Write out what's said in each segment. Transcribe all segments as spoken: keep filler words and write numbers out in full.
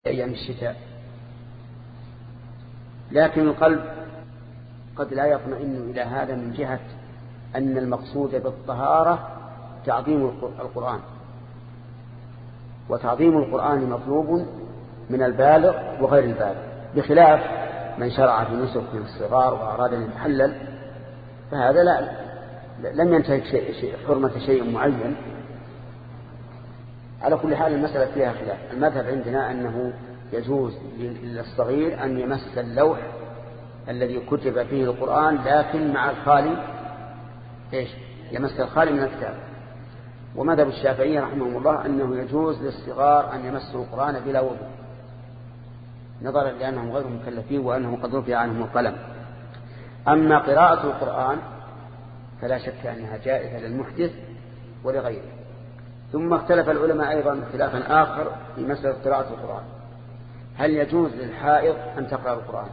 أيام الشتاء، لكن القلب قد لا يطمئن إلى هذا من جهة أن المقصود بالطهارة تعظيم القرآن، وتعظيم القرآن مطلوب من البالغ وغير البالغ، بخلاف من شرع في نسك من الصغار وأراد أن يتحلل، فهذا لا لم ينتهك شيء شيء حرمة شيء معين. على كل حال المسألة فيها خلاف. المذهب عندنا أنه يجوز للصغير أن يمس اللوح الذي كتب فيه القرآن، لكن مع الخالي إيش؟ يمس الخالي من الكتاب. ومذهب الشافعية رحمه الله أنه يجوز للصغار أن يمسوا القرآن بلا وضوء، نظرا لأنهم غير مكلفين وأنهم قد رفع عنهم القلم. أما قراءة القرآن فلا شك أنها جائزة للمحدث ولغيره. ثم اختلف العلماء أيضا خلافا آخر في مسألة قراءة القرآن، هل يجوز للحائض أن تقرأ القرآن؟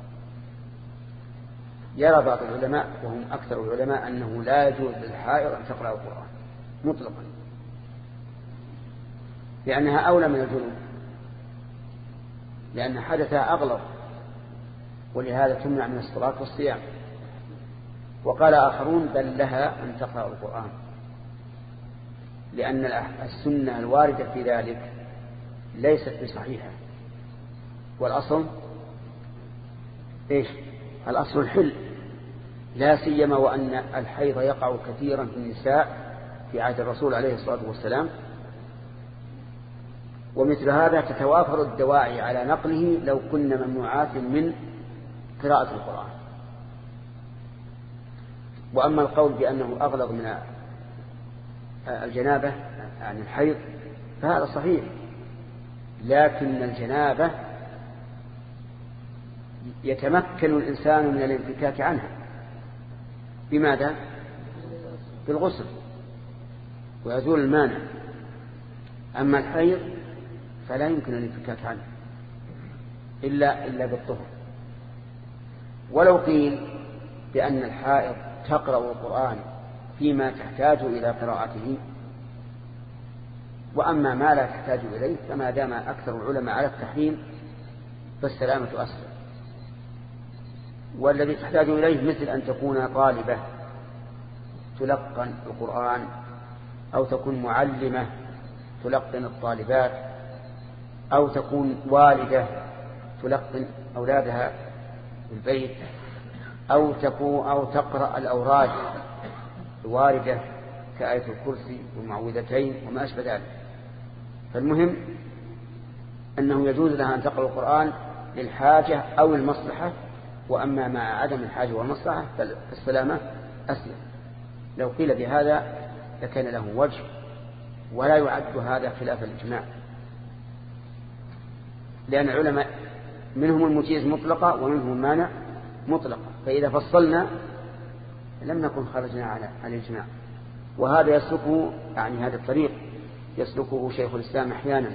يرى بعض العلماء وهم أكثر العلماء أنه لا يجوز للحائض أن تقرأ القرآن مطلقا، لأنها أولى من الجنوب، لأن حدثها أغلظ، ولهذا تمنع من الصلاة والصيام. وقال آخرون بل لها أن تقرأ القرآن، لأن السنة الواردة في ذلك ليست بصحيحة، والأصل إيش؟ الأصل الحل، لا سيما وأن الحيض يقع كثيرا في النساء في عهد الرسول عليه الصلاة والسلام، ومثل هذا تتوافر الدواعي على نقله لو كنا ممنوعات من قراءة القرآن. وأما القول بأنه أغلظ من الجنابة عن الحيض فهذا صحيح، لكن الجنابة يتمكن الإنسان من الانفكاك عنها بماذا؟ بالغسل ويزول المانع. أما الحيض فلا يمكن الانفكاك عنه إلا, إلا بالطهر. ولو قيل بأن الحائض تقرأ القرآن فيما تحتاج إلى قراءته، وأما ما لا تحتاج إليه فما دام أكثر العلماء على التحريم فالسلامة أسلم. والذي تحتاج إليه مثل أن تكون طالبة تلقن القرآن، أو تكون معلمة تلقن الطالبات، أو تكون والدة تلقن أولادها في البيت، أو تكون أو تقرأ الأوراد الواردة كآية الكرسي والمعوذتين وما أشبه ذلك. فالمهم أنه يجوز لها أن تقرأ القرآن للحاجة أو المصلحة، وأما مع عدم الحاجة والمصلحة فالسلامة أسلم. لو قيل بهذا لكان له وجه، ولا يعد هذا خلاف الإجماع، لأن العلماء منهم المجيز مطلقة ومنهم المانع مطلقة، فإذا فصلنا لم نكن خرجنا على الإجماع. وهذا يسلكه، يعني هذا الطريق يسلكه شيخ الإسلام أحيانا،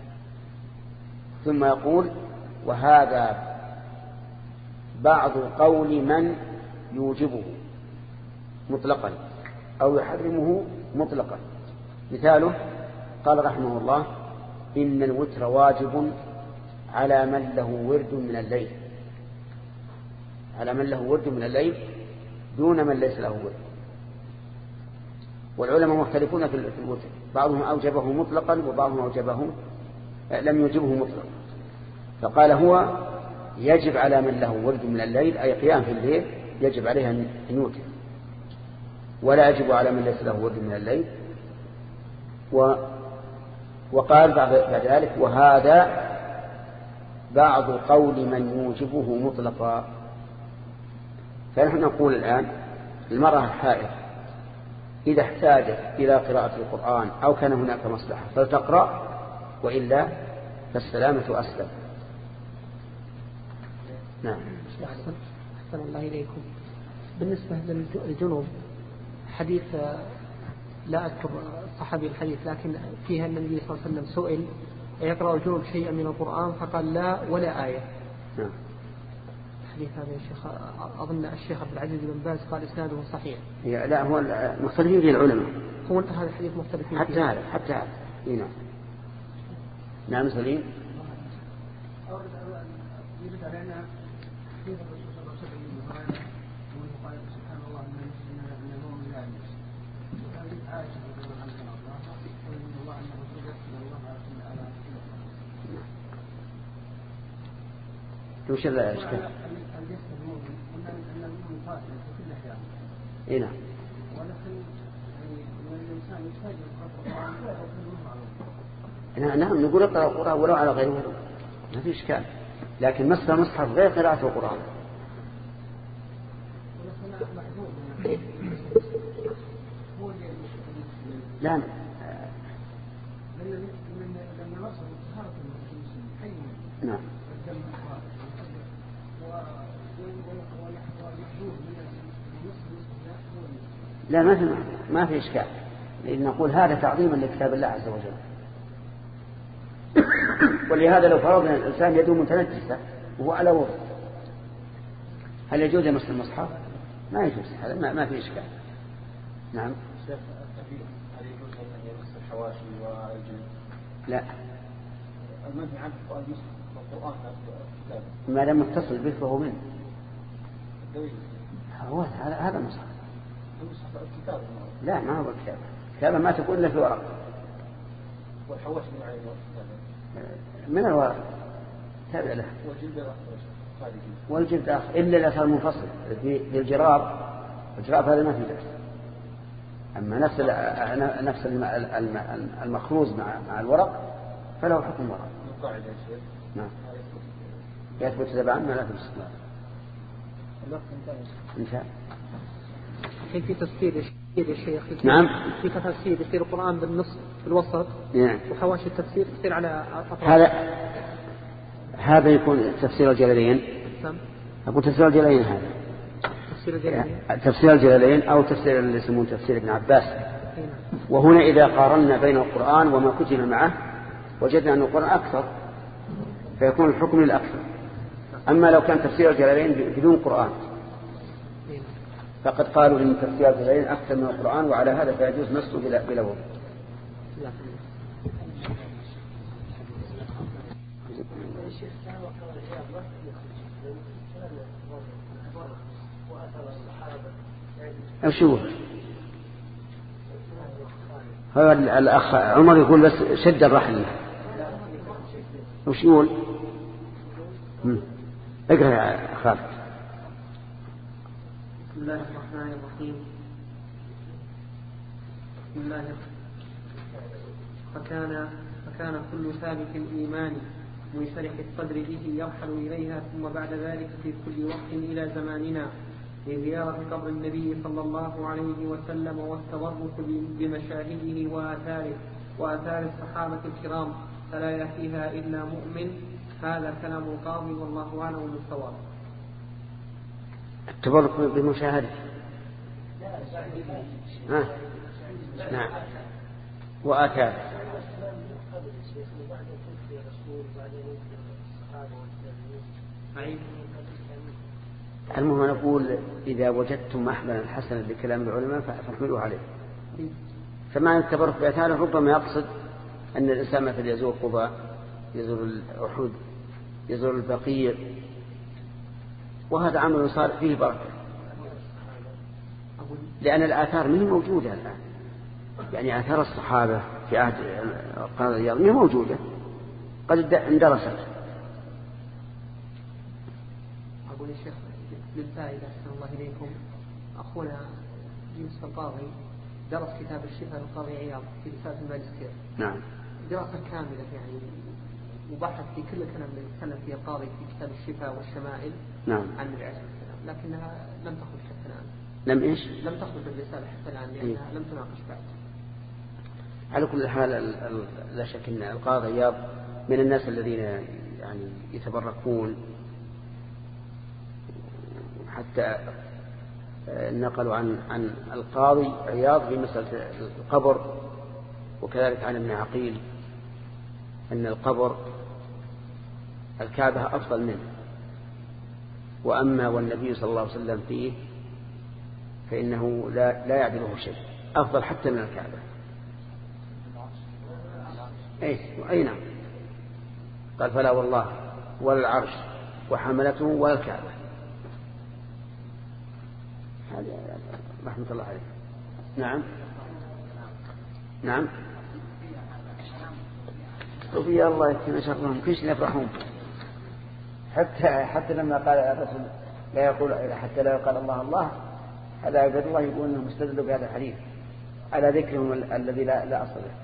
ثم يقول وهذا بعض قول من يوجبه مطلقا أو يحرمه مطلقا. مثاله قال رحمه الله إن الوتر واجب على من له ورد من الليل، على من له ورد من الليل دون من ليس له ورد. والعلماء مختلفون في الوتر، بعضهم أوجبه مطلقا وبعضهم أوجبه لم يوجبه مطلقا. فقال هو يجب على من له ورد من الليل أي قيام في الليل يجب عليه أن يوتر، ولا يجب على من ليس له ورد من الليل. و وقال بعد ذلك وهذا بعض قول من يوجبه مطلقا. فنحن نقول الآن المرأة الحائض إذا احتاجت إلى قراءة القرآن أو كان هناك مصلحة فلتقرأ، وإلا فالسلامة أسلم. نعم. أحسن, أحسن الله إليكم. بالنسبة للجنوب حديث لا أذكر صحابي الحديث، لكن فيها النبي صلى الله عليه وسلم سئل يقرأ الجنوب شيئا من القرآن فقال لا ولا آية. نعم. الحديث هذا يا شيخ أظن الشيخ عبد العزيز بن باز قال إسناده صحيح. لا هو مختلفين فيه العلماء، هو هذا الحديث مختلف فيه حتى هذا حتى هذا. نعم. نعم سليم. وش الاشكال؟ اي نعم. نعم نقول اقرأ القرآن ولو على غير وضوء ما في اشكال، لكن مس المصحف غير قراءة القرآن. لا نعم لا ما في ما في إشكال، لأن نقول هذا تعظيما لكتاب الله عز وجل. ولهذا لو فرضنا الإنسان يدوم متنجسة وهو على وضوء هل يجوز يمس المصحف؟ ما يجوز، هذا ما, ما في إشكال. نعم. هل يجوز أن يمس الحواشي والجلد؟ لا. المنهي عنه القرآن القرآن ما دام متصل به فهو منه. هو هذا هذا مصحف. الكتاب لا ما هو الكتاب، الكتابة ما تكون إلا في ورق. والحواشي من الورق تابع له. والجلد والجلد آخر إلا إذا صار منفصل بالجراب. الجراب هذا ما في بأس. أما نفس نفس المخروز مع مع الورق فله حكم ورق. القاعدة يا شيخ. نعم. يثبت تبعا ما لا تثبت. انتهى. الحين في تفسير يا شيخ. نعم. في تفسير يصير القرآن بالنص في الوسط. نعم. وحواشي التفسير تصير على أطراف. هذا هذا يكون تفسير الجلالين. نعم. أقول تفسير الجلالين هذا. تفسير الجلالين. تفسير الجلالين أو تفسير اللي يسمون تفسير ابن عباس. وهنا إذا قارنا بين القرآن وما كتب معه وجدنا أن القرآن أكثر فيكون الحكم للأكثر. أما لو كان تفسير الجلالين بدون قرآن فقد قالوا إن تفسير الجلالين أكثر من القرآن، وعلى هذا فيجوز نصه بلا بلا وضوء. أشوف هذا الأخ عمر يقول بس شد الرحل. وش يقول؟ اقرأ يا خالد. بسم الله الرحمن الرحيم. بسم الله فكان فكان كل ثابت الإيمان منشرح الصدر به يرحل إليها، ثم بعد ذلك في كل وقت إلى زماننا لزيارة قبر النبي صلى الله عليه وسلم والتبرك بمشاهده وآثاره وآثار الصحابة الكرام، فلا يأتيها إلا مؤمن. هذا كلام القاضي والله أعلم بالصواب. التبرك بمشاهدة. ها. نعم. وآثار. المهم نقول إذا وجدتم محملا حسنا لكلام العلماء فاحملوا عليه. فمعنى التبرك بآثاره ربما يقصد أن الإنسان مثل يزور قباء، يزور الأحد، يزور البقيع، وهذا عمل صار فيه بركة، لأن الآثار منه موجودة الآن. يعني آثار الصحابة في عهد القاضي عياض منه موجودة قد اندرست. أقول يا شيخ للفائدة أحسن الله إليكم، أخونا يوسف القاضي درس كتاب الشفاء للقاضي عياض في رسالة الماجستير. نعم. دراسة كاملة يعني، وبحث في كل كلام الذي يتكلم فيه القاضي في كتاب الشفاء والشمائل. نعم. عن النبي عليه الصلاة والسلام، لكنها لم تخرج حتى الآن. لم إيش؟ لم تخرج الرسالة حتى الآن لأنها إيه؟ لم تناقش بعد. على كل حال لا شك أن القاضي عياض من الناس الذين يعني يتبركون، حتى نقلوا عن عن القاضي عياض في مسألة القبر، وكذلك عن ابن عقيل أن القبر الكعبة أفضل منه، وأما والنبي صلى الله عليه وسلم فيه فإنه لا لا يعدله شيء، أفضل حتى من الكعبة. أي أي نعم. قال فلا والله ولا العرش وحملته ولا الكعبة. هذه رحمة الله عليه. نعم نعم وفي الله يكفينا شرهم كيش يفرحون حتى حتى لما قال الرسول لا يقول حتى لا يقال الله الله، هذا عباد الله يقول انهم استدلوا بهذا الحديث على ذكرهم الذي لا لا اصل له.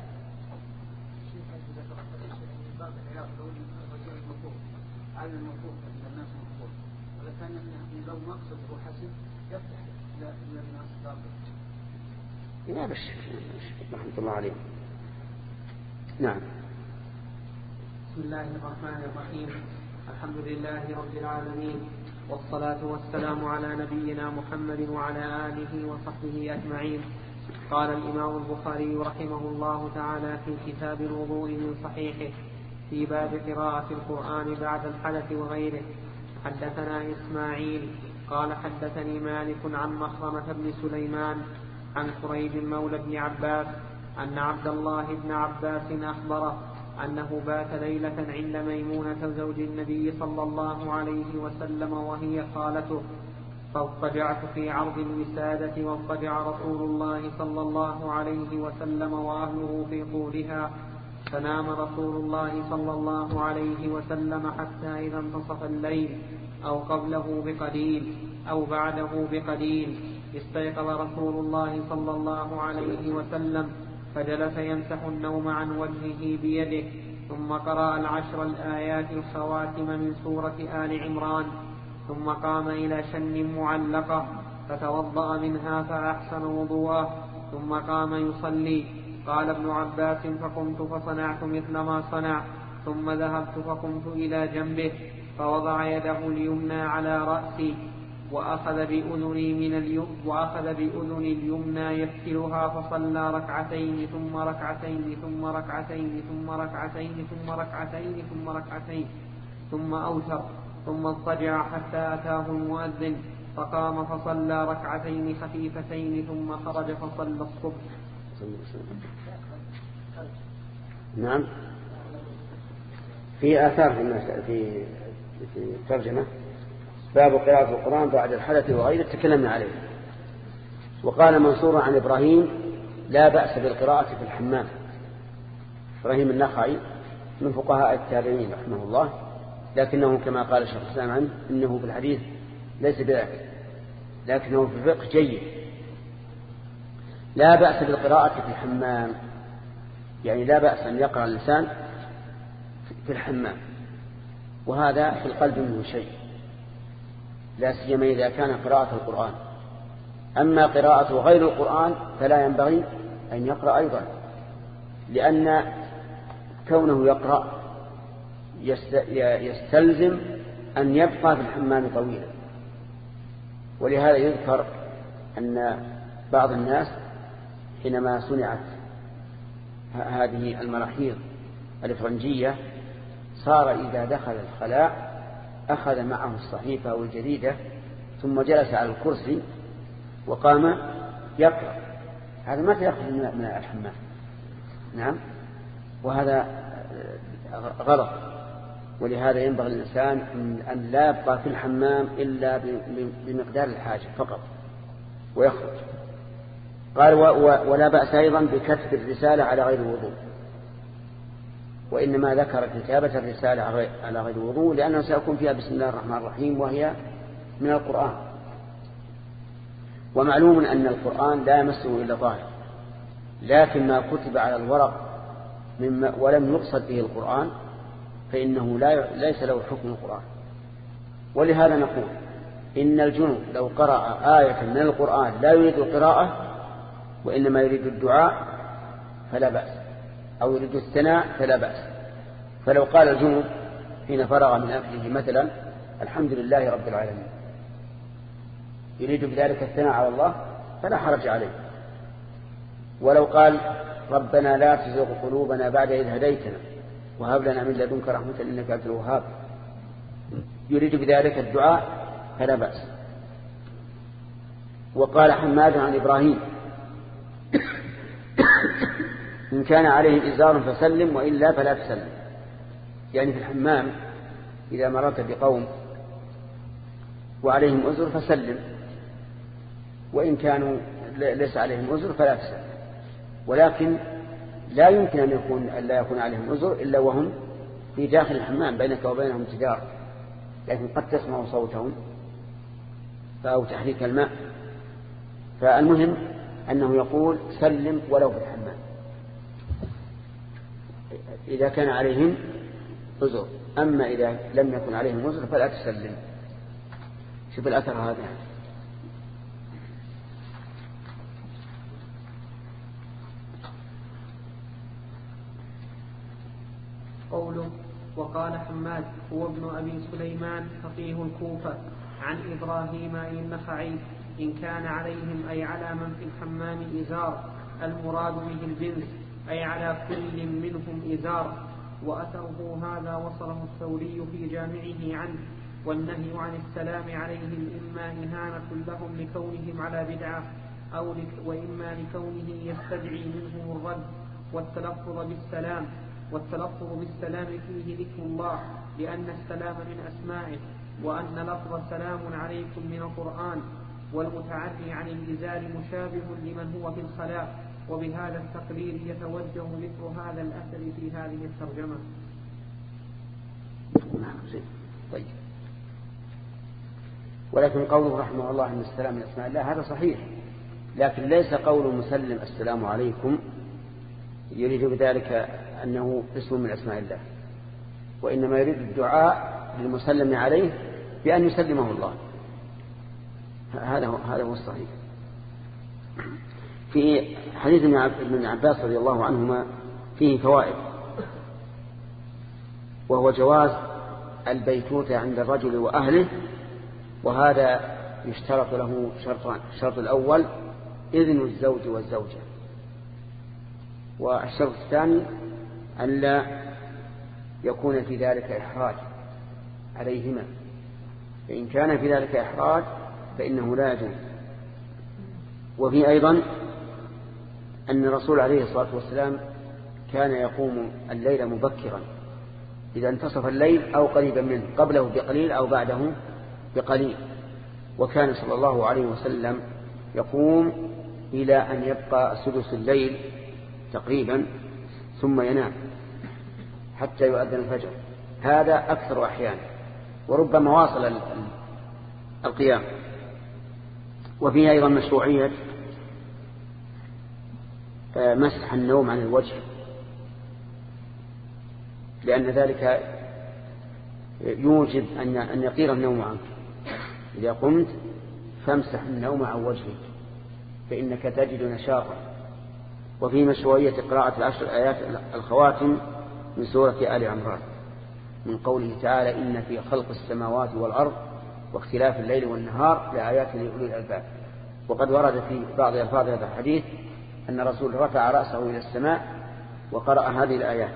على الموقوف إلى الناس موقوف، ولكن لو مقصد هو حسن يفتح إلى الناس ضابط. لا بس رحمة الله عليه. نعم. بسم الله الرحمن الرحيم. الحمد لله رب العالمين، والصلاة والسلام على نبينا محمد وعلى آله وصحبه أجمعين. قال الإمام البخاري رحمه الله تعالى في كتاب الوضوء من صحيحه في باب قراءة القرآن بعد الحدث وغيره: حدثنا إسماعيل قال حدثني مالك عن مخرمة بن سليمان عن كريب مولى بن عباس أن عبد الله بن عباس أخبره أنه بات ليلة عند ميمونة زوج النبي صلى الله عليه وسلم وهي خالته، فاضطجعت في عرض الوسادة واضطجع رسول الله صلى الله عليه وسلم وأهله في طولها، فنام رسول الله صلى الله عليه وسلم حتى إذا انتصف الليل أو قبله بقليل أو بعده بقليل استيقظ رسول الله صلى الله عليه وسلم فجلس يمسح النوم عن وجهه بيده، ثم قرأ العشر الآيات الخواتم من سورة آل عمران، ثم قام إلى شن معلقة فتوضأ منها فأحسن وضوءه، ثم قام يصلي. قال ابن عباس: فقمت فصنعت مثل ما صنع، ثم ذهبت فقمت إلى جنبه فوضع يده اليمنى على رأسي وأخذ بأذني من اليم وأخذ بأذن اليمنى يفتلها فصلى ركعتين ثم ركعتين ثم ركعتين ثم ركعتين ثم ركعتين ثم ركعتين ثم أوتر، ثم اضطجع حتى أتاه المؤذن فقام فصلى ركعتين خفيفتين ثم خرج فصلى الصبح. نعم. في آثار في في الترجمة: باب قراءة القرآن بعد الحدث وغيره تكلمنا عليه. وقال منصور عن إبراهيم: لا بأس بالقراءة في الحمام. إبراهيم النخعي من فقهاء التابعين رحمه الله، لكنه كما قال الشيخ الإسلام عنه إنه في الحديث ليس بذلك، لكنه في الفقه جيد. لا بأس بالقراءة في الحمام، يعني لا بأس أن يقرأ الإنسان في الحمام، وهذا في القلب منه شيء، لا سيما إذا كان قراءة القرآن. أما قراءة غير القرآن فلا ينبغي أن يقرأ أيضا، لأن كونه يقرأ يستلزم أن يبقى في الحمام طويلا. ولهذا يذكر أن بعض الناس حينما صنعت هذه المراحيض الإفرنجية صار إذا دخل الخلاء أخذ معه الصحيفة أو الجريدة ثم جلس على الكرسي وقام يقرأ. هذا ما يخرج من الحمام. نعم، وهذا غلط. ولهذا ينبغي الإنسان أن لا يبقى في الحمام إلا بمقدار الحاجة فقط ويخرج. قال: ولا بأس أيضا بكتب الرسالة على غير وضوء. وإنما ذكر كتابة الرسالة على غير وضوء لأنه سيكون فيها بسم الله الرحمن الرحيم وهي من القرآن. ومعلوم أن القرآن لا يمسه إلا طاهر، لكن ما كتب على الورق مما ولم يقصد به القرآن فإنه لا ليس له حكم القرآن. ولهذا نقول إن الجنوب لو قرأ آية من القرآن لا يريد القراءة وإنما يريد الدعاء فلا بأس، أو يريد الثناء فلا بأس. فلو قال الجنوب حين فرغ من أكله مثلا: الحمد لله رب العالمين، يريد بذلك الثناء على الله فلا حرج عليه. ولو قال: ربنا لا تزغ قلوبنا بعد إذ هديتنا وهب لنا من لدنك رحمة إنك أنت الوهاب، يريد بذلك الدعاء فلا بأس. وقال حماد عن إبراهيم: إن كان عليه إزار فسلم وإلا فلا تسلم. يعني في الحمام إذا مررت بقوم وعليهم أزر فسلم، وإن كانوا ليس عليهم عذر فلا تسلم. ولكن لا يمكن أن يكون لا يكون عليهم عذر إلا وهم في داخل الحمام بينك وبينهم جدار، لكن قد تسمع صوتهم أو تحريك الماء. فالمهم أنه يقول سلم ولو في الحمام إذا كان عليهم عذر، أما إذا لم يكن عليهم عذر فلا تسلم. شوف الأثر هذا. قوله وقال حماد هو ابن أبي سليمان فقيه الكوفة عن إبراهيم النخعي إن كان عليهم أي على من في الحمام إزار، المراد به الجنس أي على كل منهم إزار. وأثره هذا وصله الثوري في جامعه عنه. والنهي عن السلام عليهم إما إهانة لهم لكونهم على بدعة أو لك وإما لكونه يستدعي منهم الرد. والتلفظ بالسلام والتلفظ بالسلام فيه ذكر الله لأن السلام من أسمائه، وأن لفظ سلام عليكم من القرآن. والمتعدي عن الإزار مشابه لمن هو في الخلاء. وبهذا التقرير يتوجه ذكر هذا الأثر في هذه الترجمة. طيب. ولكن قوله رحمه الله أن السلام من أسماء الله هذا صحيح، لكن ليس قول مسلم السلام عليكم يريد بذلك أنه اسم من أسماء الله، وإنما يريد الدعاء للمسلم عليه بأن يسلمه الله. هذا هو هذا هو الصحيح. في حديث ابن عباس رضي الله عنهما فيه فوائد، وهو جواز البيتوتة عند الرجل وأهله، وهذا يشترط له شرطان. الشرط الأول إذن الزوج والزوجة، والشرط الثاني أن لا يكون في ذلك إحراج عليهما، فإن كان في ذلك إحراج فإنه لا يجوز. وفي أيضا أن الرسول عليه الصلاة والسلام كان يقوم الليل مبكرا إذا انتصف الليل أو قريبا منه، قبله بقليل أو بعده بقليل. وكان صلى الله عليه وسلم يقوم إلى أن يبقى سدس الليل تقريبا ثم ينام حتى يؤذن الفجر. هذا أكثر أحيانا، وربما واصل القيام. وفيه أيضا مشروعية مسح النوم عن الوجه، لأن ذلك يوجب أن يقير النوم عنك. إذا قمت فامسح النوم عن وجهك فإنك تجد نشاطا. وفي مشروعية قراءة العشر آيات الخواتم من سورة آل عمران، من قوله تعالى إن في خلق السماوات والأرض واختلاف الليل والنهار لآيات لأولي الألباب. وقد ورد في بعض ألفاظ هذا الحديث أن الرسول رفع رأسه إلى السماء وقرأ هذه الآيات.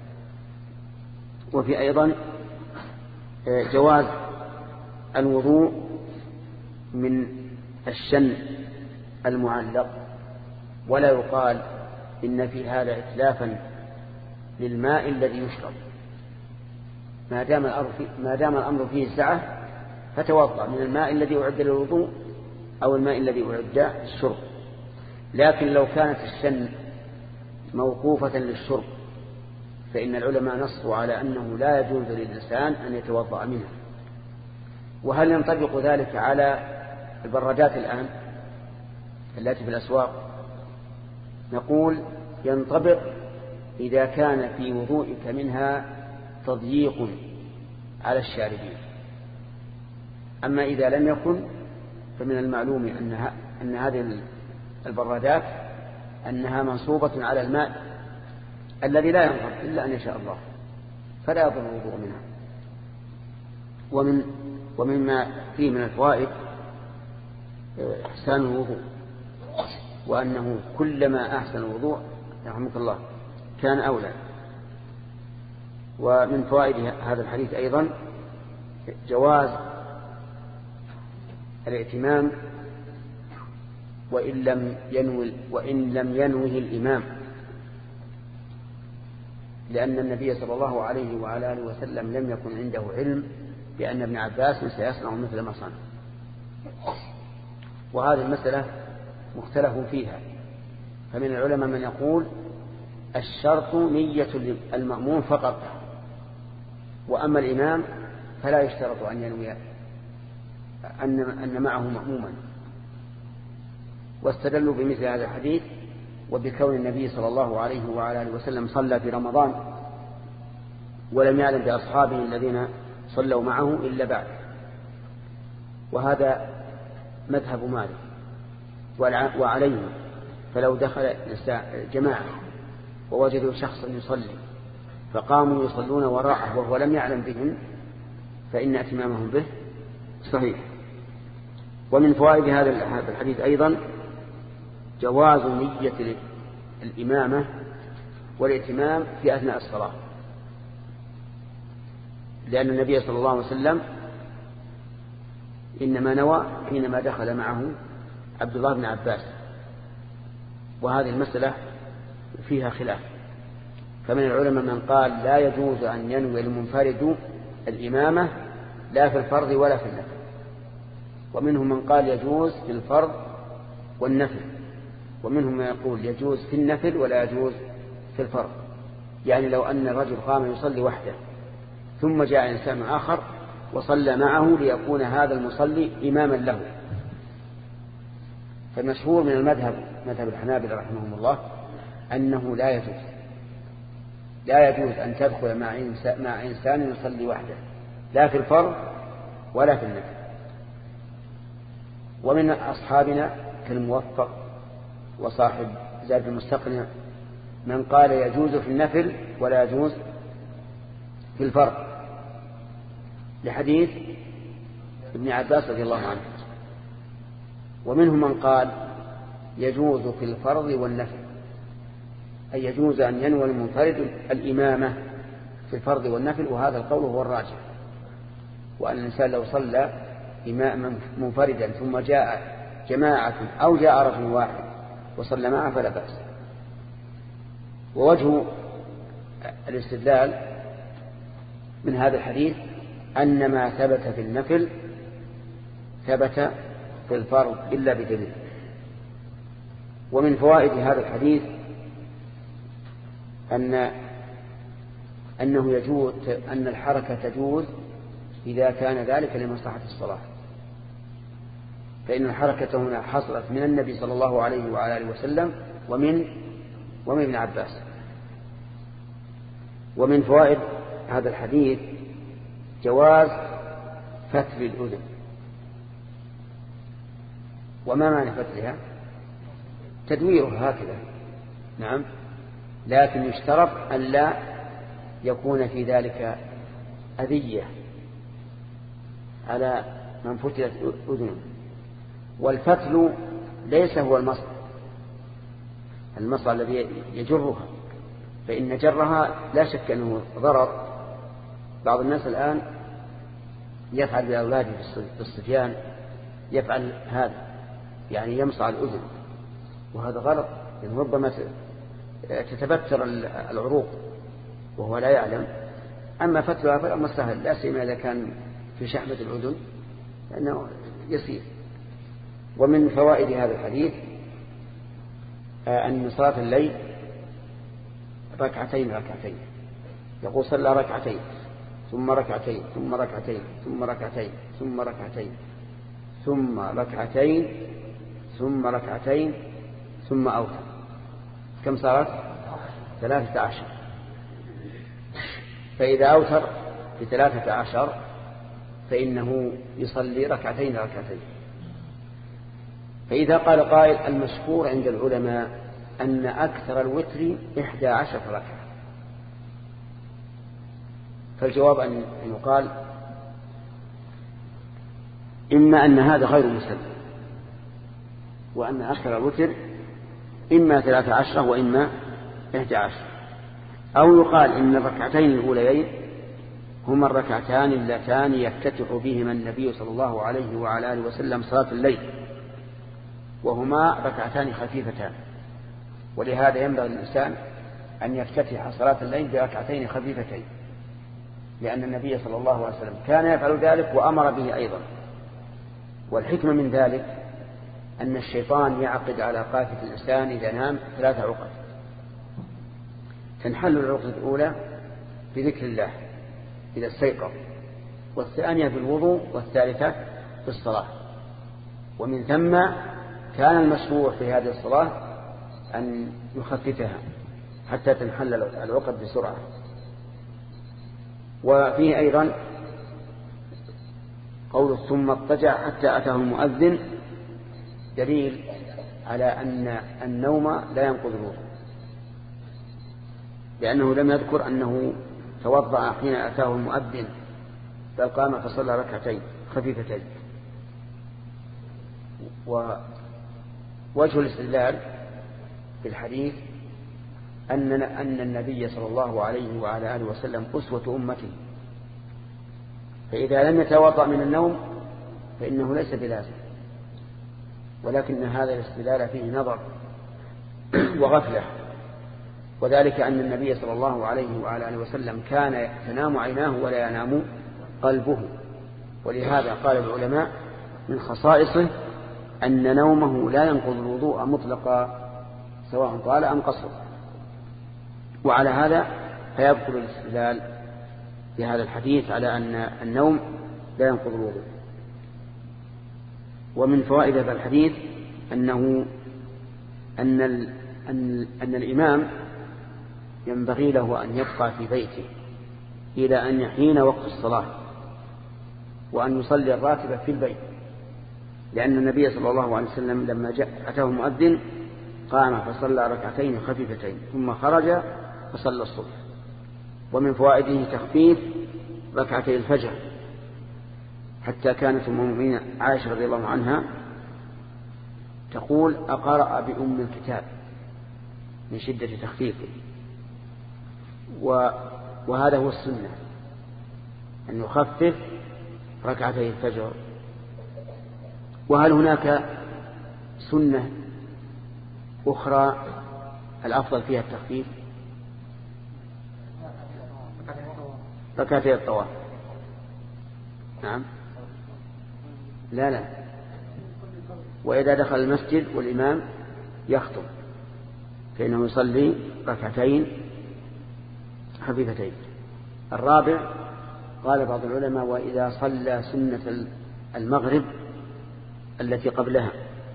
وفي أيضا جواز الوضوء من الشن المعلق، ولا يقال إن في هذا إتلافا للماء الذي يشرب. ما دام الأمر فيه, ما دام الأمر فيه سعة فتوضأ من الماء الذي أعد للوضوء أو الماء الذي أعد للشرب. لكن لو كانت الشن موقوفة للشرب فإن العلماء نصوا على أنه لا يجوز للإنسان أن يتوضأ منها. وهل ينطبق ذلك على البرادات الآن التي في الأسواق؟ نقول ينطبق إذا كان في وضوئك منها تضييق على الشاربين. أما إذا لم يكن فمن المعلوم أنها أن هذه البرادات أنها منصوبة على الماء الذي لا ينضب إلا أن يشاء الله، فلا يضر الوضوء منها. ومن ومما فيه من الفوائد إحسان الوضوء، وأنه كلما أحسن الوضوء رحمك الله كان أولى. ومن فوائد هذا الحديث أيضا جواز الائتمام وإن لم ينوي وإن لم ينوه الإمام، لأن النبي صلى الله عليه وعلى آله وسلم لم يكن عنده علم بأن ابن عباس سيصنع مثل ما صنع. وهذه المسألة مختلف فيها، فمن العلماء من يقول الشرط نية المأموم فقط، وأما الإمام فلا يشترط أن ينوي أن أن معه مأموما. واستدلوا بمثل هذا الحديث وبكون النبي صلى الله عليه وعلى آله وسلم صلى في رمضان ولم يعلم بأصحابه الذين صلوا معه إلا بعد، وهذا مذهب مالك. وعليه فلو دخل جماعة ووجدوا شخصا يصلي فقاموا يصلون وراءه وهو لم يعلم بهم فإن اتمامهم به صحيح. ومن فوائد هذا الحديث أيضا جواز نية الإمامة والائتمام في أثناء الصلاة، لأن النبي صلى الله عليه وسلم إنما نوى حينما دخل معه عبد الله بن عباس، وهذه المسألة فيها خلاف. فمن العلماء من قال لا يجوز أن ينوي المنفرد الإمامة لا في الفرض ولا في النفل، ومنهم من قال يجوز في الفرض والنفل، ومنهم من يقول يجوز في النفل ولا يجوز في الفرض. يعني لو أن الرجل قام يصلي وحده ثم جاء إنسان آخر وصلى معه ليكون هذا المصلي إماما له، فالمشهور من المذهب مذهب الحنابلة رحمهم الله أنه لا يجوز لا يجوز أن تدخل مع إنسان يصلي وحده لا في الفرض ولا في النفل. ومن أصحابنا كالموفق وصاحب زاد المستقنع من قال يجوز في النفل ولا يجوز في الفرض، لحديث ابن عباس رضي الله عنه. ومنهم من قال يجوز في الفرض والنفل، أي يجوز أن ينوي المنفرد الإمامة في الفرض والنفل، وهذا القول هو الراجح. وأن الإنسان لو صلى إماما منفردا ثم جاء جماعة أو جاء رجل واحد وصلى معه فلا بأس. ووجه الاستدلال من هذا الحديث أن ما ثبت في النفل ثبت في الفرض إلا بدليل. ومن فوائد هذا الحديث أن أنه يجوز أن الحركة تجوز إذا كان ذلك لمصلحة الصلاة، فإن الحركة هنا حصلت من النبي صلى الله عليه وعلى آله وسلم ومن ومن ابن عباس. ومن فوائد هذا الحديث جواز فتل الأذن. وما معنى فتلها؟ تدويرها هكذا، نعم، لكن يشترط أن لا يكون في ذلك أذية على من فتلت أذنه. والفتل ليس هو المصل المصل الذي يجرها، فإن جرها لا شك أنه ضرر. بعض الناس الآن يفعل بأولاده في الصبيان يفعل هذا، يعني يمصع الأذن، وهذا غلط، يعني ربما تتبتر العروق وهو لا يعلم. أما فتلها فالأمر سهل، لا سيما إذا كان في شحمة الأذن لأنه يسير. ومن فوائد هذا الحديث أن صلاة الليل ركعتين ركعتين، يقول صلى ركعتين ثم ركعتين ثم ركعتين ثم ركعتين ثم ركعتين ثم ركعتين ثم ركعتين ثم أوتر. كم صارت؟ ثلاثة عشر. فإذا أوتر بثلاثة عشر فإنه يصلي ركعتين ركعتين. فإذا قال قائل المشهور عند العلماء أن أكثر الوتر إحدى عشر ركعة، فالجواب أن يقال إما أن هذا غير مسلم، وأن أكثر الوتر إما ثلاثة عشر وإما إحدى عشر، أو يقال إن الركعتين الأوليين هما الركعتان اللتان يفتتح بهما النبي صلى الله عليه وعلى آله وسلم صلاة الليل، وهما ركعتان خفيفتان، ولهذا ينبغي الإنسان أن يفتتح صلاة الليل بركعتين خفيفتين، لأن النبي صلى الله عليه وسلم كان يفعل ذلك وأمر به أيضا. والحكمة من ذلك أن الشيطان يعقد على قافة الإنسان إذا نام ثلاثة عقد. تنحل العقد الأولى بذكر الله إذا استيقظ، والثانية بالوضوء، والثالثة بالصلاة. ومن ثم كان المشروع في هذه الصلاة أن يخففها حتى تنحل العقد بسرعة. وفيه أيضا قول ثم اضطجع حتى أتاه المؤذن دليل على أن النوم لا ينقض الوضوء، لأنه لم يذكر أنه توضأ حين أتاه المؤذن، بل قام فصلى ركعتين خفيفتين. ووجه الاستدلال بالحديث أن أن النبي صلى الله عليه وعلى آله وسلم أسوة أمته، فإذا لم يتوضأ من النوم فإنه ليس بلازم، ولكن هذا الاستدلال فيه نظر وغفلة، وذلك أن النبي صلى الله عليه وعلى آله وسلم كان تنام عيناه ولا ينام قلبه. ولهذا قال العلماء من خصائصه أن نومه لا ينقض الوضوء مطلقا سواء طال أم قصر. وعلى هذا فيبطل الاستدلال في هذا الحديث على أن النوم لا ينقض الوضوء. ومن فوائد هذا الحديث أنه أن, أن, أن الإمام ينبغي له أن يبقى في بيته إلى أن يحين وقت الصلاة، وأن يصلي الراتبة في البيت، لأن النبي صلى الله عليه وسلم لما جاء أتاه المؤذن قام فصلى ركعتين خفيفتين ثم خرج فصلى الصبح. ومن فوائده تخفيف ركعتي الفجر، حتى كانت أم المؤمنين عائشة رضي الله عنها تقول أقرأ بأم الكتاب من شدة تخفيفه. وهذا هو السنة، أن يخفف ركعتي الفجر. وهل هناك سنة أخرى الأفضل فيها التخفيف؟ ركعتي الطواف. نعم. لا لا وإذا دخل المسجد والإمام يخطب فإنه يصلي ركعتين خفيفتين. الرابع قال بعض العلماء وإذا صلى سنة المغرب التي قبلها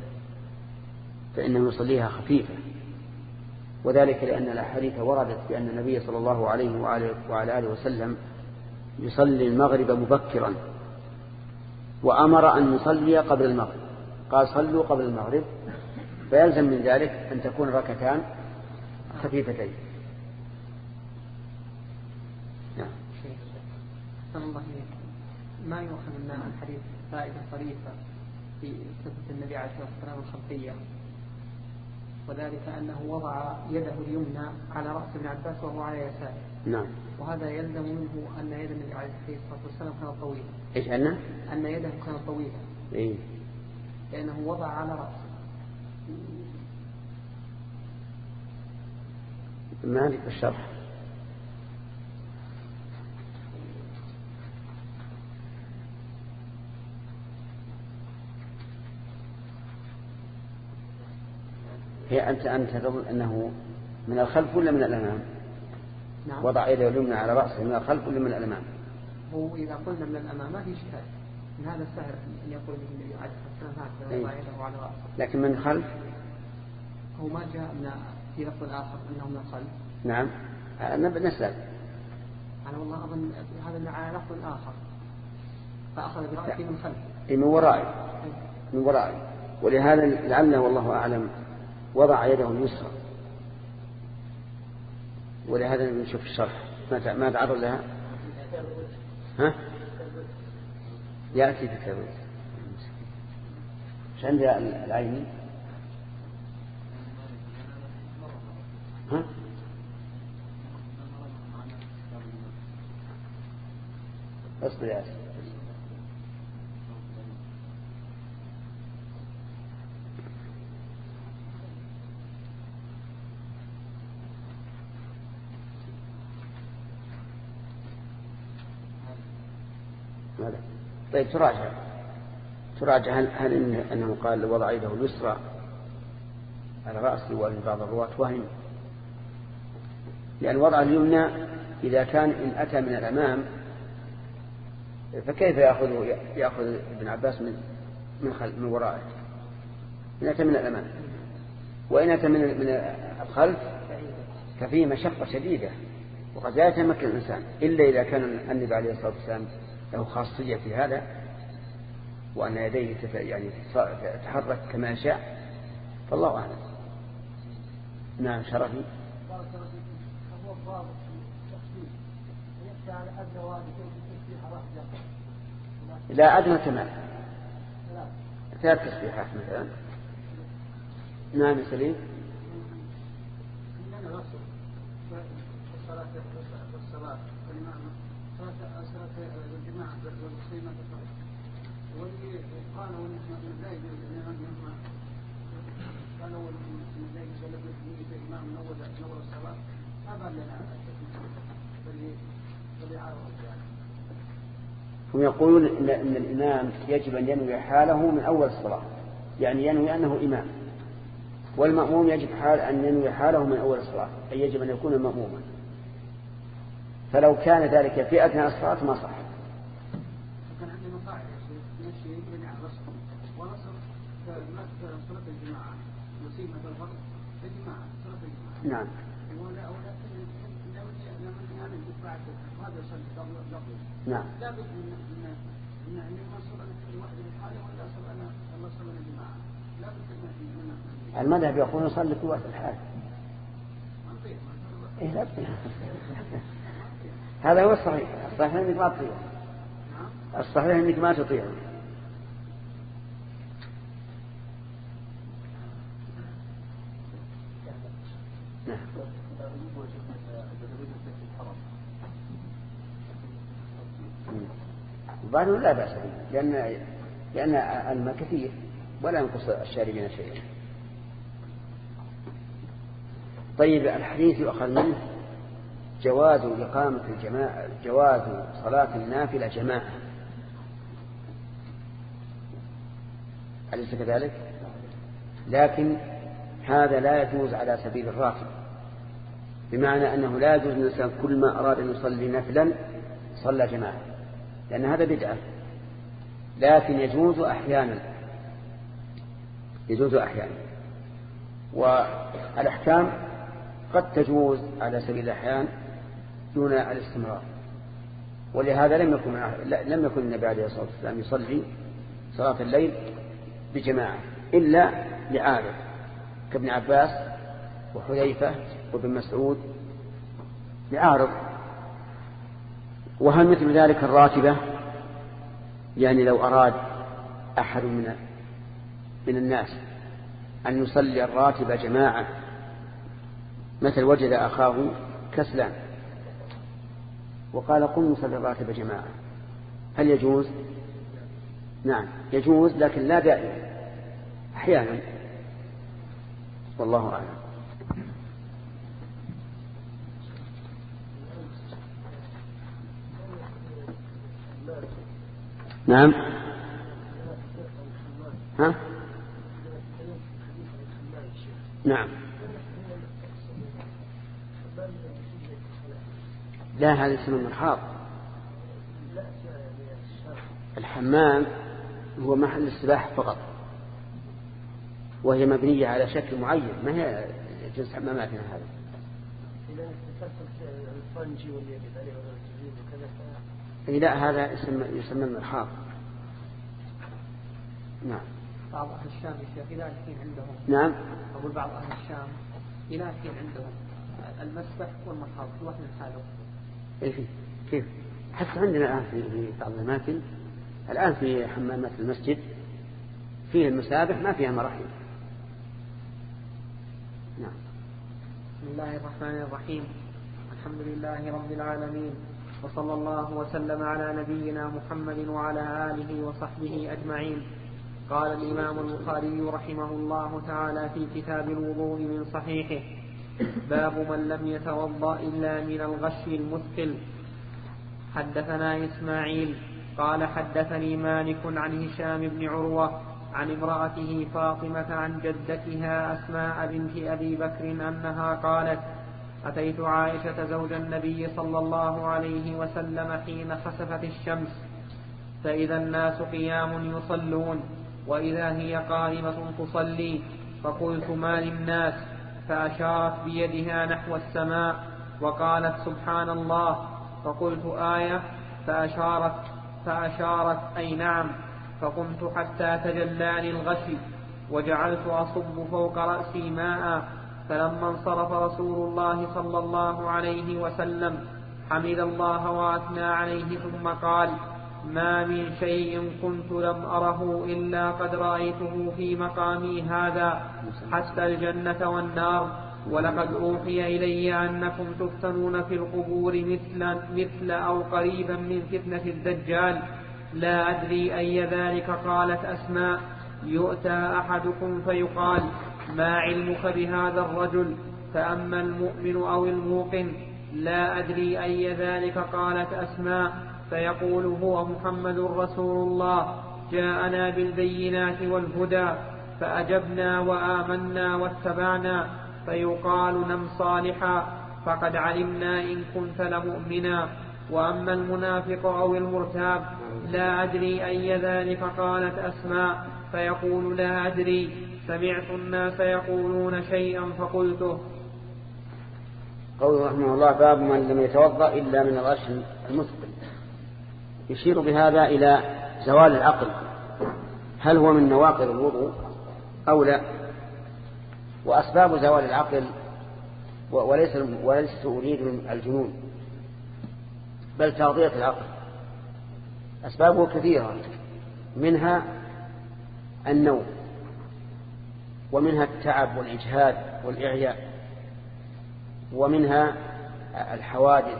فإنه يصليها خفيفة، وذلك لأن الأحاديث وردت بأن النبي صلى الله عليه وعلى آله وسلم يصلي المغرب مبكرا، وأمر أن يصلي قبل المغرب، قال صلوا قبل المغرب، فيلزم من ذلك أن تكون ركعتان خفيفتين. نعم. ما يؤخذ من الحديث فائدة طريفة في صفة النبي عليه الصلاة والسلام الخلفية، وذلك أنه وضع يده اليمنى على رأس ابن عباس وهو على يساره. نعم. وهذا يلزم منه أن يد النبي عليه الصلاة والسلام كانت طويلة. إيش أن؟ أن يده كانت طويلة. إيه؟ لأنه وضع على رأسه. ما لك الشرح. هي أنت أنت تظن أنه من الخلف ولا من الأمام؟ نعم. وضع يده اليمنى على رأسه من الخلف ولا من الأمام؟ هو إذا قلنا من الأمام ما في إشكال، من هذا سهل أن يقول به النبي عليه الصلاة والسلام هكذا وضع يده على رأسه. لكن من الخلف هو ما جاء من في لفظ آخر أنه من الخلف. نعم. أنا نسأل. أنا والله أظن هذا على لفظ آخر، فأخذ برأسه من خلف. من ورائي من ورائي ولهذا لعله والله أعلم وضع يده اليسرى، ولهذا نشوف الشرح ما تعرض لها. ها؟ يأتي في كذا. ايش عندي العيني؟ ها؟ اصبر يا أسف. ماذا؟ طيب تراجع. تراجع هل, هل أنه قال وضع يده اليسرى على رأسه، ومن بعض الرواة وهم، لأن وضع اليمنى إذا كان إن أتى من الأمام فكيف يأخذ يأخذ ابن عباس من من, خل من ورائه؟ إن أتى من الأمام، وإن أتى من من الخلف ففيه مشقة شديدة، وقد لا يتمكن الإنسان إلا إذا كان النبي عليه الصلاة والسلام له خاصية في هذا، وأن يديه يعني تتحرك كما يشاء، فالله أعلم. نعم شرفي. هو الضابط في التخفيف يحكي على أدنى واحد في واحدة، لا أدنى كمال ثلاث تسبيحات مثلا. نعم سليم. إننا نصر الصلاة والصلاة والإمام صلاة الجماعة والمسلمين تفرق، واللي قالوا من لا يجوز الإمام يجمع، قالوا من لا يجوز الإمام من أول من أول الصلاة، ما بال لنا بل بل يعارض يعني. هم يقولون إن, إن الإمام يجب أن ينوي حاله من أول الصلاة، يعني ينوي أنه إمام، والمأموم يجب حال أن ينوي حاله من أول الصلاة، أي يجب أن يكون مأموما. فلو كان ذلك في أثناء الصلاة ما صح. كان عندي مصاعب من الشيء يبني على الرسل ونصر صلاة الجماعة نسيمة الفرد الجماعة صلاة الجماعة. نعم. ولا ولكن لو لم يعني بعد هذا صلى قبل قبل. نعم. لا بد من من من أن يصل أن كل واحد بحاله ولا صل أنا الله صلى الجماعة. لا بد من من المذهب يقول يصلي كل واحد الحال. إيه لا هذا هو الصحيح. الصحيح انك ما تطيع. الصحيح انك ما تطيع. نعم. وبعده لا بأس به، لأن لأن الماء كثير ولا ينقص الشاربين شيئا. طيب الحديث يؤخذ منه جواز إقامة الجماعة، جواز صلاة النافلة جماعة، أليس كذلك؟ لكن هذا لا يجوز على سبيل الراتب، بمعنى أنه لا يجوز الإنسان كل ما أراد أن يصلي نفلا صلى جماعة، لأن هذا بدعة. لكن يجوز أحيانا، يجوز أحيانا، والأحكام قد تجوز على سبيل الأحيان دون الاستمرار. ولهذا لم يكن لم يكن النبي عليه الصلاة والسلام يصلي صلاة الليل بجماعة إلا لعارض كابن عباس وحذيفة وابن مسعود لعارض. وهل مثل ذلك الراتبة؟ يعني لو أراد أحد من من الناس أن يصلي الراتبة جماعة، مثل وجد أخاه كسلان وقال قم نصلي الراتبة جماعة، هل يجوز؟ نعم يجوز، لكن لا دائما، أحيانا، والله أعلم. نعم. ها؟ نعم. لا هذا اسم المرحاض. الحمام هو محل السباحة فقط، وهي مبنية على شكل معين، ما هي جنس حماماتنا هذا. إيه لا هذا اسم يسمى المرحاض. نعم. بعض أهل الشام ينافين عندهم. نعم. أقول بعض أهل الشام ينافين عندهم المسبح والمرحاض في واحد من حاله. إيه كيف؟ حتى عندنا الآن في بعض الأماكن الآن في حمامات المسجد فيه المسابح ما فيها مراحيض. نعم. بسم الله الرحمن الرحيم. الحمد لله رب العالمين، وصلى الله وسلم على نبينا محمد وعلى آله وصحبه أجمعين. قال الإمام البخاري رحمه الله تعالى في كتاب الوضوء من صحيحه: باب من لم يتوضأ إلا من الغش المثقل. حدثنا إسماعيل قال حدثني مالك عن هشام بن عروة عن امرأته فاطمة عن جدتها أسماء بنت أبي بكر أنها قالت أتيت عائشة زوج النبي صلى الله عليه وسلم حين خسفت الشمس فإذا الناس قيام يصلون وإذا هي قائمة تصلي، فقلت ما للناس؟ فأشارت بيدها نحو السماء وقالت سبحان الله، فقلت آية؟ فأشارت, فأشارت أي نعم، فقمت حتى تجلاني الغشي وجعلت أصب فوق رأسي ماء، فلما انصرف رسول الله صلى الله عليه وسلم حمد الله وأثنى عليه ثم قال ما من شيء كنت لم أره إلا قد رأيته في مقامي هذا حتى الجنة والنار، ولقد أوحي إلي أنكم تفتنون في القبور مثل, مثل أو قريبا من فتنة الدجال، لا أدري أي ذلك. قالت أسماء يؤتى أحدكم فيقال ما علمك بهذا الرجل؟ فأما المؤمن أو الموقن لا أدري أي ذلك. قالت أسماء فيقول هو محمد رسول الله جاءنا بالبينات والهدى فأجبنا وآمنا واتبعنا، فيقال نم صالحا فقد علمنا إن كنت لمؤمنا. وأما المنافق أو المرتاب لا أدري أي ذلك. قالت أسماء فيقول لا أدري، سمعت الناس يقولون شيئا فقلته. قوله رحمه الله باب من لم يتوضأ إلا من الغش المثقل، يشير بهذا إلى زوال العقل، هل هو من نواقض الوضوء أو لا؟ وأسباب زوال العقل وليس وليس أريد الجنون بل تغطية العقل، أسبابه كثيرة، منها النوم، ومنها التعب والإجهاد والإعياء، ومنها الحوادث،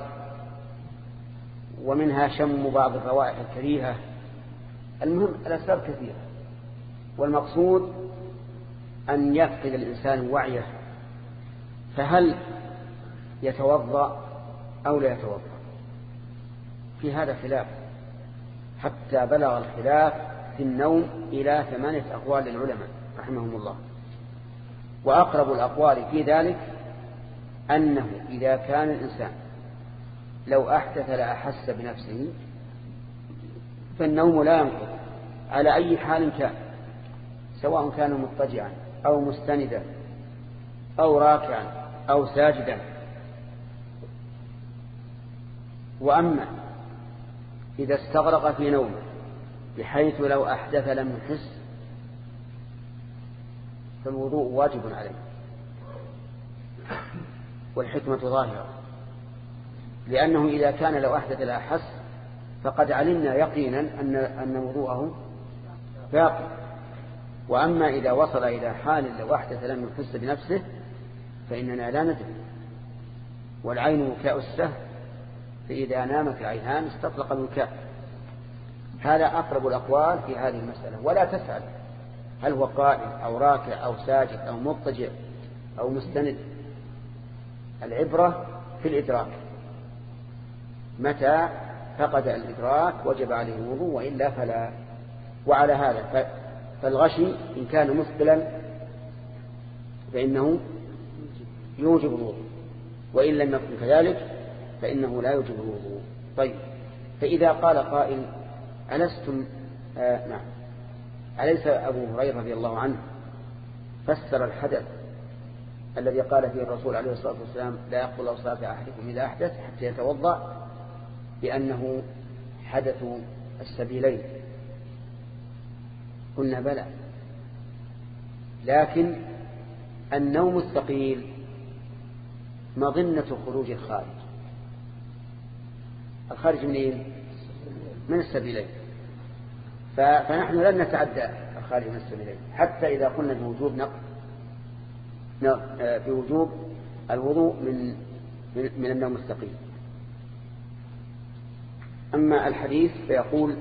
ومنها شم بعض الروائح الكريهة. المهم الأسباب كثيرة، والمقصود أن يفقد الإنسان وعيه، فهل يتوضأ أو لا يتوضأ؟ في هذا خلاف، حتى بلغ الخلاف في النوم إلى ثمانية أقوال للعلماء رحمهم الله. وأقرب الأقوال في ذلك أنه إذا كان الإنسان لو أحدث لأحس بنفسه فالنوم لا ينقض على أي حال كان، سواء كان مضطجعا أو مستندا أو راكعا أو ساجدا. وأما إذا استغرق في نومه بحيث لو أحدث لم يحس فالوضوء واجب عليه، والحكمة ظاهرة، لأنه إذا كان لو أحدث لا أحس فقد علمنا يقينا أن أن وضوءه باقي. وأما إذا وصل إلى حال لو أحدث لم يحس بنفسه فإننا لا ندري، والعين وكاء السهم، فإذا نامت العينان استطلق الوكاء. هذا أقرب الأقوال في هذه المسألة. ولا تسأل هل هو قائم أو راكع أو ساجد أو مضطجع أو مستند، العبرة في الإدراك، متى فقد الإدراك وجب عليه الوضوء وإلا فلا. وعلى هذا فالغشي إن كان مثقلا فإنه يوجب الوضوء، وإن لم يكن كذلك فإنه لا يوجب الوضوء. طيب، فإذا قال قائل ألستم آه نعم أليس أبو هريرة رضي الله عنه فسر الحدث الذي قال فيه الرسول عليه الصلاة والسلام لا يقبل صلاة أحدكم إذا أحدث حتى يتوضأ بأنه حدث السبيلين؟ قلنا بلى، لكن النوم الثقيل مظنة خروج الخارج. الخارج منين؟ من السبيلين، فنحن لن نتعدى الخارج من السبيلين حتى إذا قلنا بوجوب نقض بوجوب الوضوء من من النوم الثقيل. أما الحديث فيقول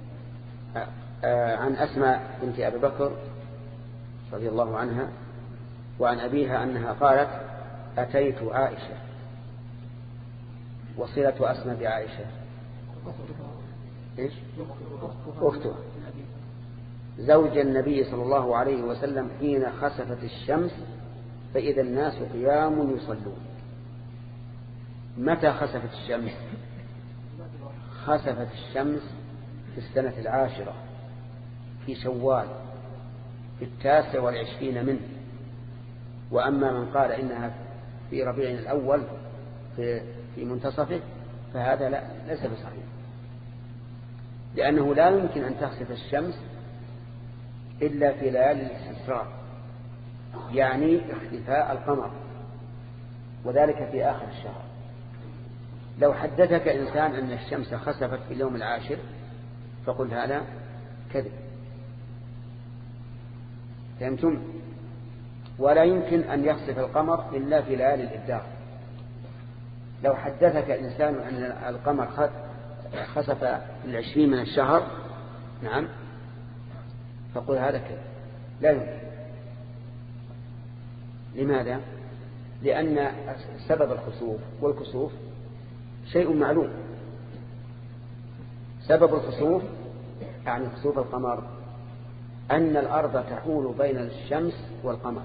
عن أسماء بنت أبي بكر رضي الله عنها وعن أبيها أنها قالت أتيت عائشة، وصلة أسماء بعائشة إيش؟ أخته زوج النبي صلى الله عليه وسلم حين خسفت الشمس فإذا الناس قيام يصلون. متى خسفت الشمس؟ خسفت الشمس في السنة العاشرة في شوال في التاسع والعشرين منه. وأما من قال إنها في ربيع الأول في, في منتصفه فهذا لا ليس بصحيح، لأنه لا يمكن أن تخسف الشمس إلا في ليالي الاستسراء، يعني اختفاء القمر، وذلك في آخر الشهر. لو حدثك إنسان أن الشمس خسفت في اليوم العاشر فقل هذا كذب. فهمتم؟ ولا يمكن أن يخسف القمر إلا في ليالي الإبدار. لو حدثك إنسان أن القمر خسف في العشرين من الشهر نعم فقل هذا كذب، لا يمكن. لماذا؟ لأن سبب الخسوف والكسوف شيء معلوم. سبب الخسوف يعني خسوف القمر أن الأرض تحول بين الشمس والقمر،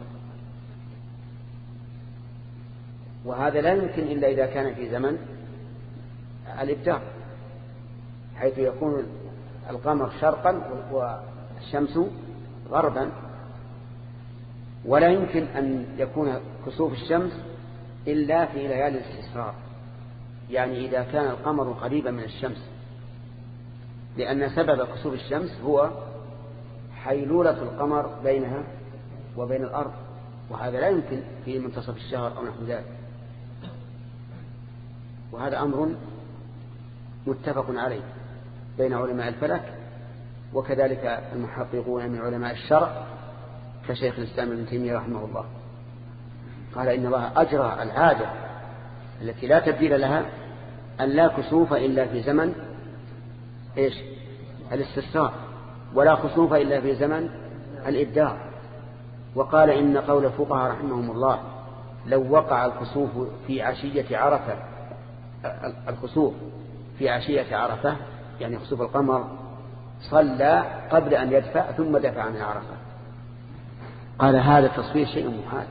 وهذا لا يمكن إلا إذا كان في زمن الإبدار، حيث يكون القمر شرقا والشمس غربا. ولا يمكن أن يكون كسوف الشمس إلا في ليالي الاستسرار، يعني إذا كان القمر قريبا من الشمس، لأن سبب كسوف الشمس هو حيلولة القمر بينها وبين الأرض، وهذا لا يمكن في منتصف الشهر أو نحو ذلك. وهذا أمر متفق عليه بين علماء الفلك وكذلك المحققون من علماء الشرع كشيخ الإسلام ابن تيمية رحمه الله، قال إن الله أجرى العادة التي لا تبديل لها أن لا كسوف إلا في زمن إيش؟ الاستسراء، ولا خسوف إلا في زمن الإبدار. وقال إن قول الفقهاء رحمهم الله لو وقع الخسوف في عشية عرفة، الخسوف في عشية عرفة يعني خسوف القمر، صلى قبل أن يدفع ثم دفع عن عرفة. قال هذا التصوير شيء محال.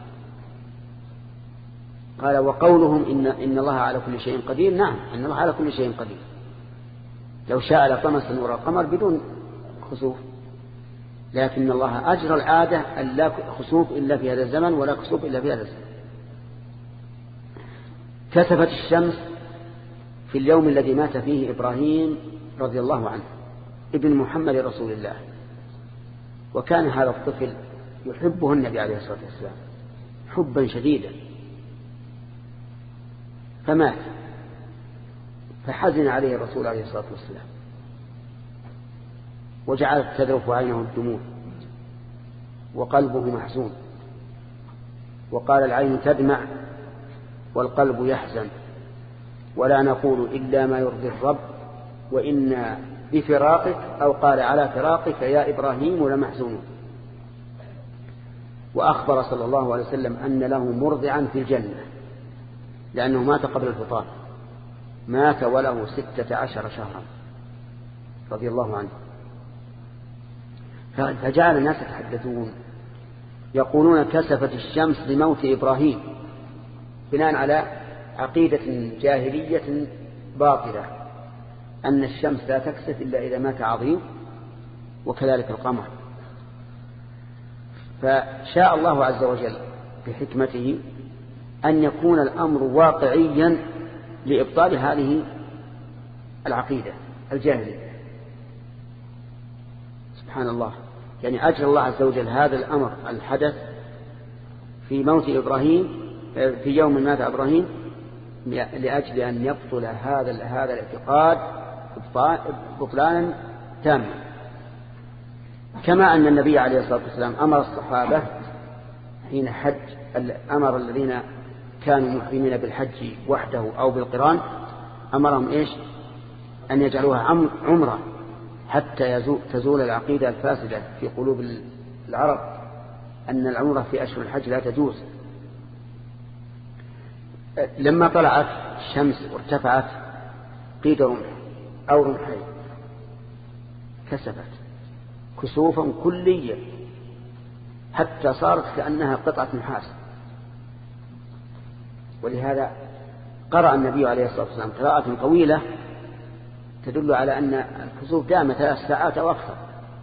قال وقولهم إن, إن الله على كل شيء قدير، نعم إن الله على كل شيء قدير، لو شاء لطمس نور القمر بدون خسوف، لكن الله أجرى العادة أن لا خسوف إلا في هذا الزمن ولا خسوف إلا في هذا الزمن. كسفت الشمس في اليوم الذي مات فيه إبراهيم رضي الله عنه ابن محمد رسول الله، وكان هذا الطفل يحبه النبي عليه الصلاة والسلام حبا شديدا، فمات فحزن عليه الرسول عليه الصلاة والسلام وجعلت تذرف عينه الدموع وقلبه محزون، وقال العين تدمع والقلب يحزن ولا نقول إلا ما يرضي الرب وإنا بفراقك، أو قال على فراقك يا إبراهيم لمحزونون. وأخبر صلى الله عليه وسلم أن له مرضعا في الجنة، لأنه مات قبل الفطام، مات وله ستة عشر شهرا رضي الله عنه. فجعل الناس يتحدثون يقولون كسفت الشمس لموت إبراهيم، بناء على عقيدة جاهلية باطلة أن الشمس لا تكسف إلا إذا مات عظيم، وكذلك القمر. فشاء الله عز وجل بحكمته أن يكون الأمر واقعيا لإبطال هذه العقيدة الجاهلية. سبحان الله، يعني أجل الله عز وجل هذا الأمر الحدث في موت إبراهيم في يوم مات إبراهيم لأجل أن يبطل هذا هذا الاعتقاد بطلانا تاما. كما أن النبي عليه الصلاة والسلام أمر الصحابة حين حج، أمر الذين كانوا محرمين بالحج وحده أو بالقران، أمرهم إيش؟ أن يجعلوها عمرة حتى تزول العقيدة الفاسدة في قلوب العرب أن العمرة في أشهر الحج لا تجوز. لما طلعت الشمس وارتفعت قيد رمح أو رمحين كسفت كسوفا كليا حتى صارت كأنها قطعة نحاس. ولهذا قرأ النبي عليه الصلاة والسلام قراءة طويلة تدل على أن الكسوف دام ثلاث ساعات أو أكثر،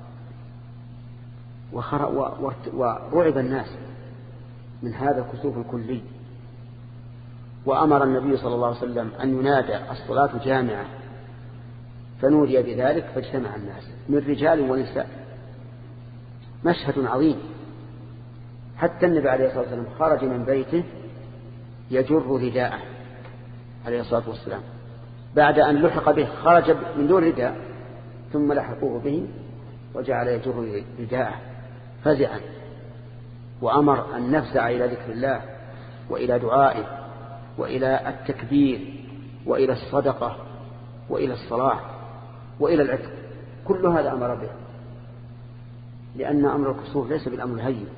ورعب الناس من هذا الكسوف الكلي. وأمر النبي صلى الله عليه وسلم أن ينادى الصلاة جامعة، فنودي بذلك فاجتمع الناس من رجال ونساء. مشهد عظيم. حتى النبي عليه الصلاة والسلام خرج من بيته يجر رداءه عليه الصلاة والسلام بعد أن لحق به، خرج من دون رداء ثم لحقوه به وجعل يجر رداءه فزعا، وأمر أن نفزع إلى ذكر الله وإلى دعائه وإلى التكبير وإلى الصدقة وإلى الصلاة وإلى العتق. كل هذا أمر به، لأن أمر الكسوف ليس بالأمر الهين.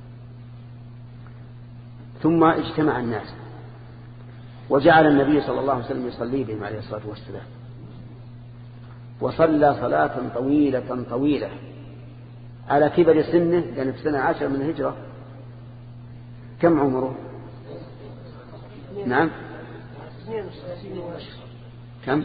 ثم اجتمع الناس وجعل النبي صلى الله عليه وسلم يصلي بهم عليه الصلاة والسلام، وصلى صلاة طويلة طويلة على كبر سنه، لأن في سنة عشر من الهجرة. كم عمره؟ نعم كم؟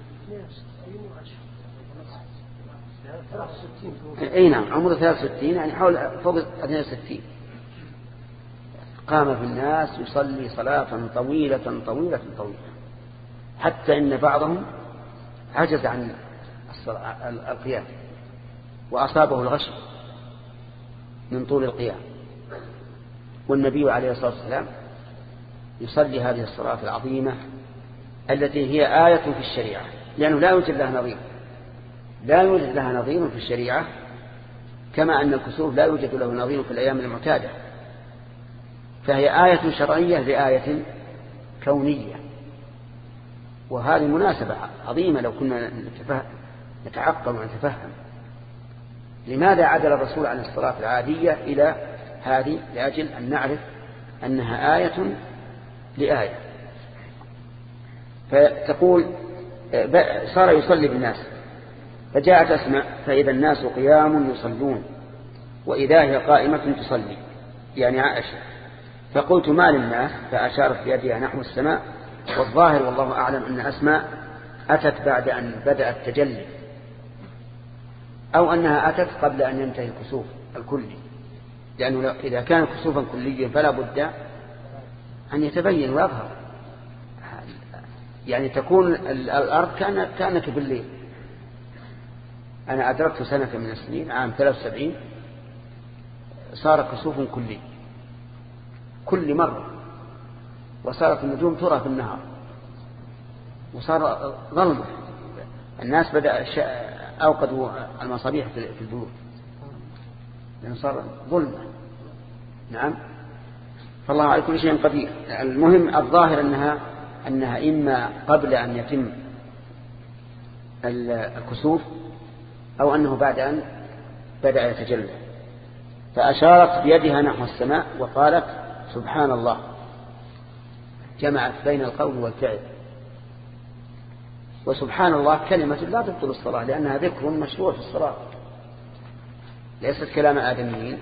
اي نعم عمره ثلاث وستين، يعني حول فوق اثنين وستين. قام في الناس يصلي صلاة طويلة طويلة طويلة حتى إن بعضهم عجز عن القيام وأصابه الغش من طول القيام. والنبي عليه الصلاة والسلام يصلي هذه الصلاة العظيمة التي هي آية في الشريعة، لأنه لا يوجد لها نظير، لا يوجد لها نظير في الشريعة، كما أن الكسوف لا يوجد له نظير في الأيام المعتادة. فهي آية شرعية لآية كونية، وهذه مناسبة عظيمة لو كنا نتعقل ونتفهم لماذا عدل الرسول عن الصلاة العادية إلى هذه، لأجل أن نعرف أنها آية لآية. فتقول صار يصلي بالناس، فجاءت أسماء فإذا الناس قيام يصلون وإذا هي قائمة تصلي، يعني عائشة. فقلت ما للناس، فأشارت بيدها نحو السماء. والظاهر والله أعلم أن أسماء أتت بعد أن بدأ التجلي، أو أنها أتت قبل أن ينتهي الكسوف الكلي، لأنه إذا كان كسوفا كليا فلا بد أن يتبين ويظهر، يعني تكون الأرض كأنك بالليل. أنا أدركت سنة من السنين عام ثلاث وسبعين صار كسوف كلي كل مرة، وصارت النجوم ترى في النهار، وصار ظلمة. الناس بدأ أوقدوا المصابيح في البيوت لأنه صار ظلمة. نعم، فالله على كل شيء قدير. المهم الظاهر أنها أنها إما قبل أن يتم الكسوف أو أنه بعد أن بدأ يتجلى. فأشارت بيدها نحو السماء وقالت سبحان الله، جمعت بين القول والفعل. وسبحان الله كلمة لا تبطل الصلاة، لأنها ذكر مشروع في الصلاة، ليست كلام آدميين.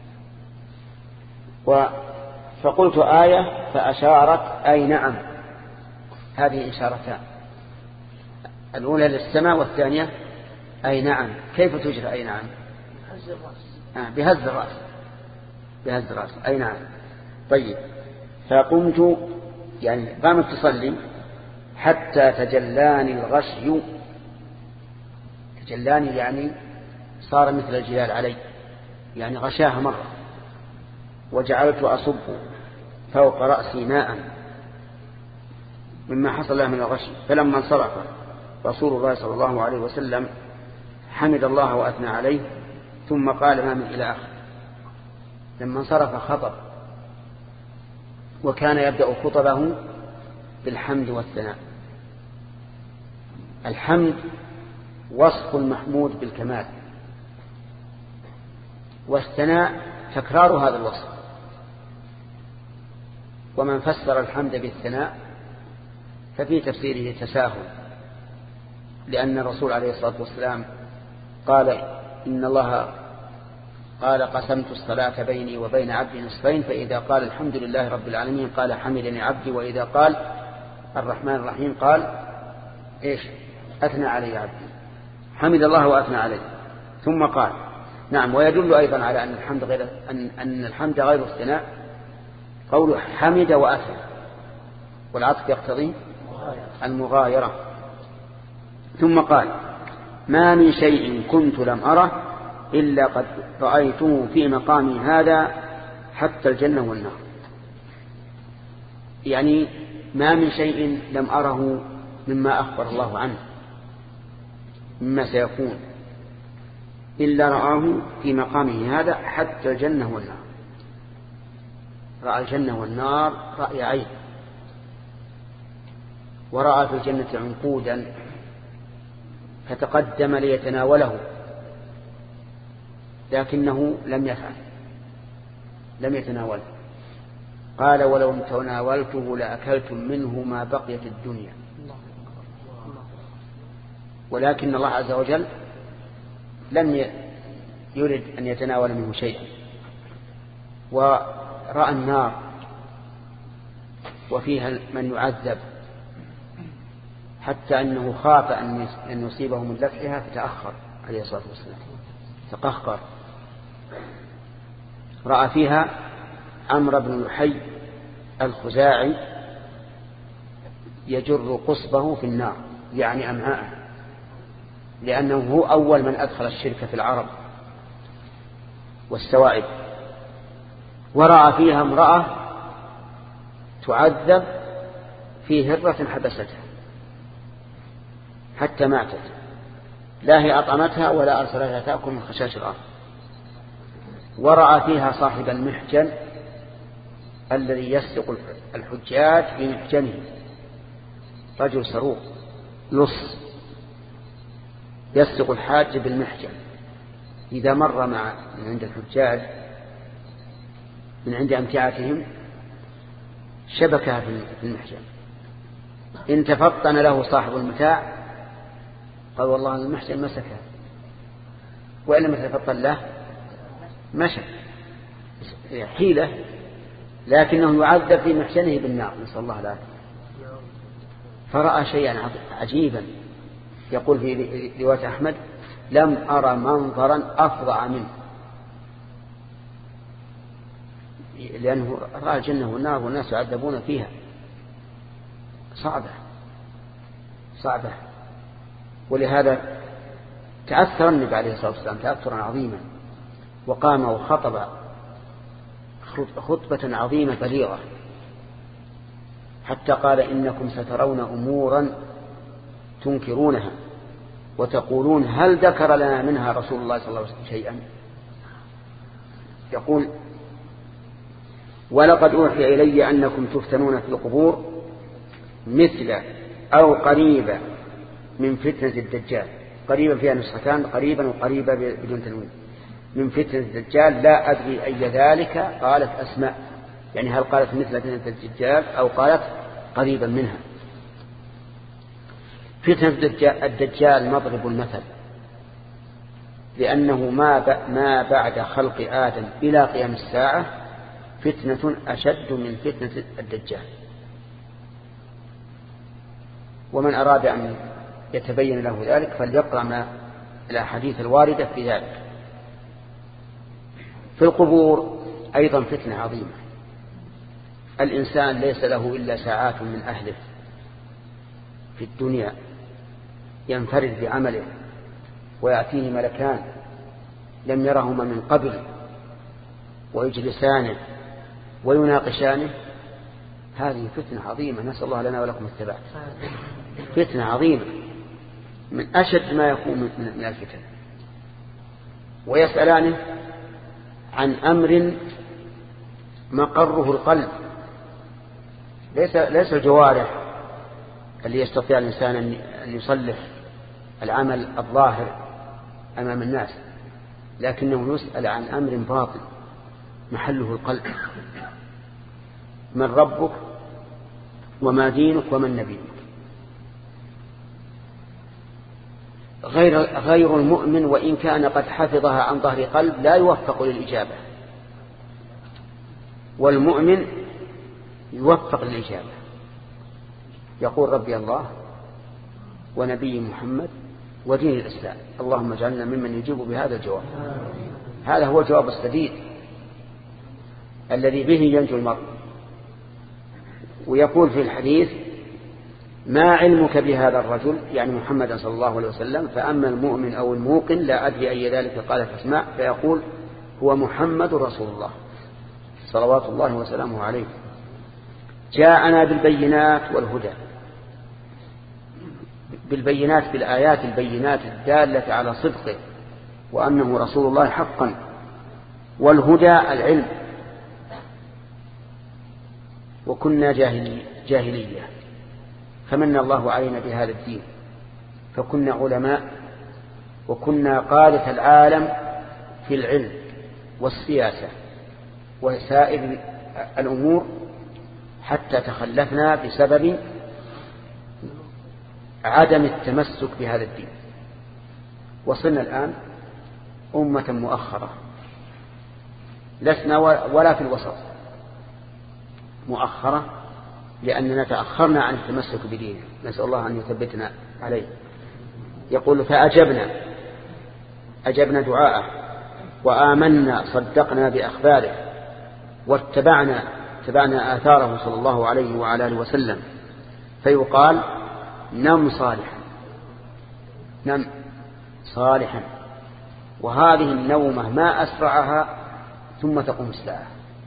فقلت آية فأشارت أي نعم. هذه إشارتان، الأولى للسماء والثانية أي نعم. كيف تجرى أي نعم؟ آه بهز الرأس، بهز الرأس أي نعم. طيب، فقمت يعني قامت تصلي حتى تجلاني الغشي. تجلاني يعني صار مثل الجلال علي، يعني غشاها مرة. وجعلت أصب فوق رأسي ماء مما حصل له من الغش. فلما انصرف رسول الله صلى الله عليه وسلم حمد الله وأثنى عليه، ثم قال ما من إلى آخر. لما انصرف خطب، وكان يبدأ خطبه بالحمد والثناء. الحمد وصف المحمود بالكمال، والثناء تكرار هذا الوصف. ومن فسر الحمد بالثناء ففي تفسيره تساهل، لأن الرسول عليه الصلاة والسلام قال إن الله قال قسمت الصلاة بيني وبين عبدي نصفين، فإذا قال الحمد لله رب العالمين قال حمدني عبدي، وإذا قال الرحمن الرحيم قال إيش؟ أثنى علي عبدي، حمد الله وأثنى عليه. ثم قال نعم. ويدل أيضا على أن الحمد غير أن, أن الحمد غير الثناء قوله حمد وأثنى، والعطف يقتضي المغايرة. ثم قال ما من شيء كنت لم أره إلا قد رأيته في مقامي هذا حتى الجنة والنار. يعني ما من شيء لم أره مما أخبر الله عنه مما سيكون إلا رآه في مقامه هذا حتى الجنة والنار. رأى الجنة والنار رأي عين، ورأى في الجنة عنقودا فتقدم ليتناوله لكنه لم يفعل، لم يتناوله. قال ولو تناولته لأكلتم منه ما بقيت الدنيا، ولكن الله عز وجل لم يرد أن يتناول منه شيئا. ورأى النار وفيها من يعذب حتى أنه خاف أن يصيبه من لفحها فتأخر عليه الصلاة والسلام، تقهقر. رأى فيها عمرو بن لحي الخزاعي يجر قصبه في النار، يعني أمعاءه، لأنه هو أول من أدخل الشرك في العرب والسوائب. ورأى فيها امرأة تعذب في هرة حبستها حتى ماتت، لا هي أطعمتها ولا أرسلتها تأكل من خشاش الأرض. ورأى فيها صاحب المحجن الذي يسرق الحجاج بمحجنه، رجل سروق لص يسرق الحاج بالمحجن، إذا مر مع من عند الحجاج من عند أمتعتهم شبكها في المحجن، إن تفطن له صاحب المتاع قال والله المحجن مسكه، وإن لم يتفطن له مشى، حيلة، لكنه يعذب في محجنه بالنار، نسأل الله العافية. فرأى شيئا عجيبا، يقول في رواية أحمد لم أرى منظرا أفظع منه، لأنه رأى الجنة والنار والناس يعذبون فيها، صعبة صعبة. ولهذا تأثر النبي عليه الصلاة والسلام تأثرا عظيما، وقام وخطب خطبة عظيمة بليغة، حتى قال إنكم سترون أمورا تنكرونها وتقولون هل ذكر لنا منها رسول الله صلى الله عليه وسلم شيئا. يقول ولقد أوحي إلي أنكم تفتنون في القبور مثل أو قريبا من فتنة الدجال. قريبا فيها نسختان، قريبا وقريبا بدون تنوين. من فتنة الدجال لا أدري أي ذلك، قالت أسماء، يعني هل قالت مثل فتنة الدجال أو قالت قريبا منها. فتنة الدجال مضرب المثل، لأنه ما ما بعد خلق آدم إلى قيام الساعة فتنة أشد من فتنة الدجال. ومن أراد أن يتبين له ذلك فليقرأ ما الأحاديث الواردة في ذلك. في القبور أيضا فتنة عظيمة، الإنسان ليس له إلا ساعات من أهله في الدنيا، ينفرد بعمله ويأتيه ملكان لم يرهما من قبل ويجلسانه ويناقشانه. هذه فتنة عظيمة، نسأل الله لنا ولكم الثبات. فتنة عظيمة من أشد ما يكون من الفتن. ويسألانه عن أمر مقره القلب، ليس ليس الجوارح اللي يستطيع الإنسان أن يصلح العمل الظاهر أمام الناس، لكنه يسأل عن أمر باطن محله القلب. من ربك وما دينك ومن نبيك. غير غير المؤمن وإن كان قد حفظها عن ظهر قلب لا يوفق للإجابة، والمؤمن يوفق للإجابة، يقول ربي الله ونبي محمد ودين الإسلام، اللهم اجعلنا ممن يجيب بهذا الجواب. هذا هو الجواب السديد الذي به ينجو المرء. ويقول في الحديث: ما علمك بهذا الرجل، يعني محمد صلى الله عليه وسلم، فأما المؤمن أو الموقن لا أدري أي ذلك قالت أسماء، فيقول: هو محمد رسول الله صلوات الله وسلامه عليه، جاءنا بالبينات والهدى، بالبينات بالآيات البينات الدالة على صدقه وأنه رسول الله حقا، والهدى العلم، وكنا جاهلية فمن الله علينا بهذا الدين، فكنا علماء وكنا قادة العالم في العلم والسياسة وسائر الأمور، حتى تخلفنا بسبب عدم التمسك بهذا الدين، وصلنا الآن أمة مؤخرة، لسنا ولا في الوسط، مؤخرة لأننا تأخرنا عن التمسك بدينه، نسأل الله أن يثبتنا عليه. يقول: فأجبنا أجبنا دعاءه وآمنا صدقنا بأخباره واتبعنا اتبعنا آثاره صلى الله عليه وعلى آله وسلم. فيقال: نم صالحا، نم صالحا. وهذه النومة ما أسرعها ثم تقوم الساعة،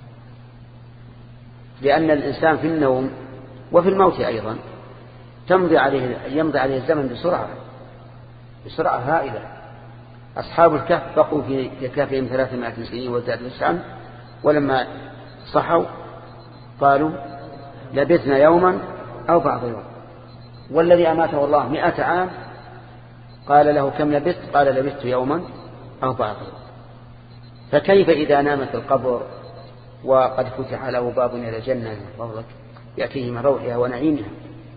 لأن الإنسان في النوم وفي الموت أيضا تمضي عليه يمضي عليه الزمن بسرعة بسرعة هائلة. أصحاب الكهف بقوا في كهفهم ثلاثمائة سنين وازدادوا تسعا، ولما صحوا قالوا: لبثنا يوما أو بعض يوم. والذي أماته الله مئة عام قال له: كم لبثت؟ قال: لبثت يوما أو بعض يوم. فكيف إذا نام في القبر وقد فتح له باب إلى الجنة من فضلك يأتيه من روحها ونعيمها؟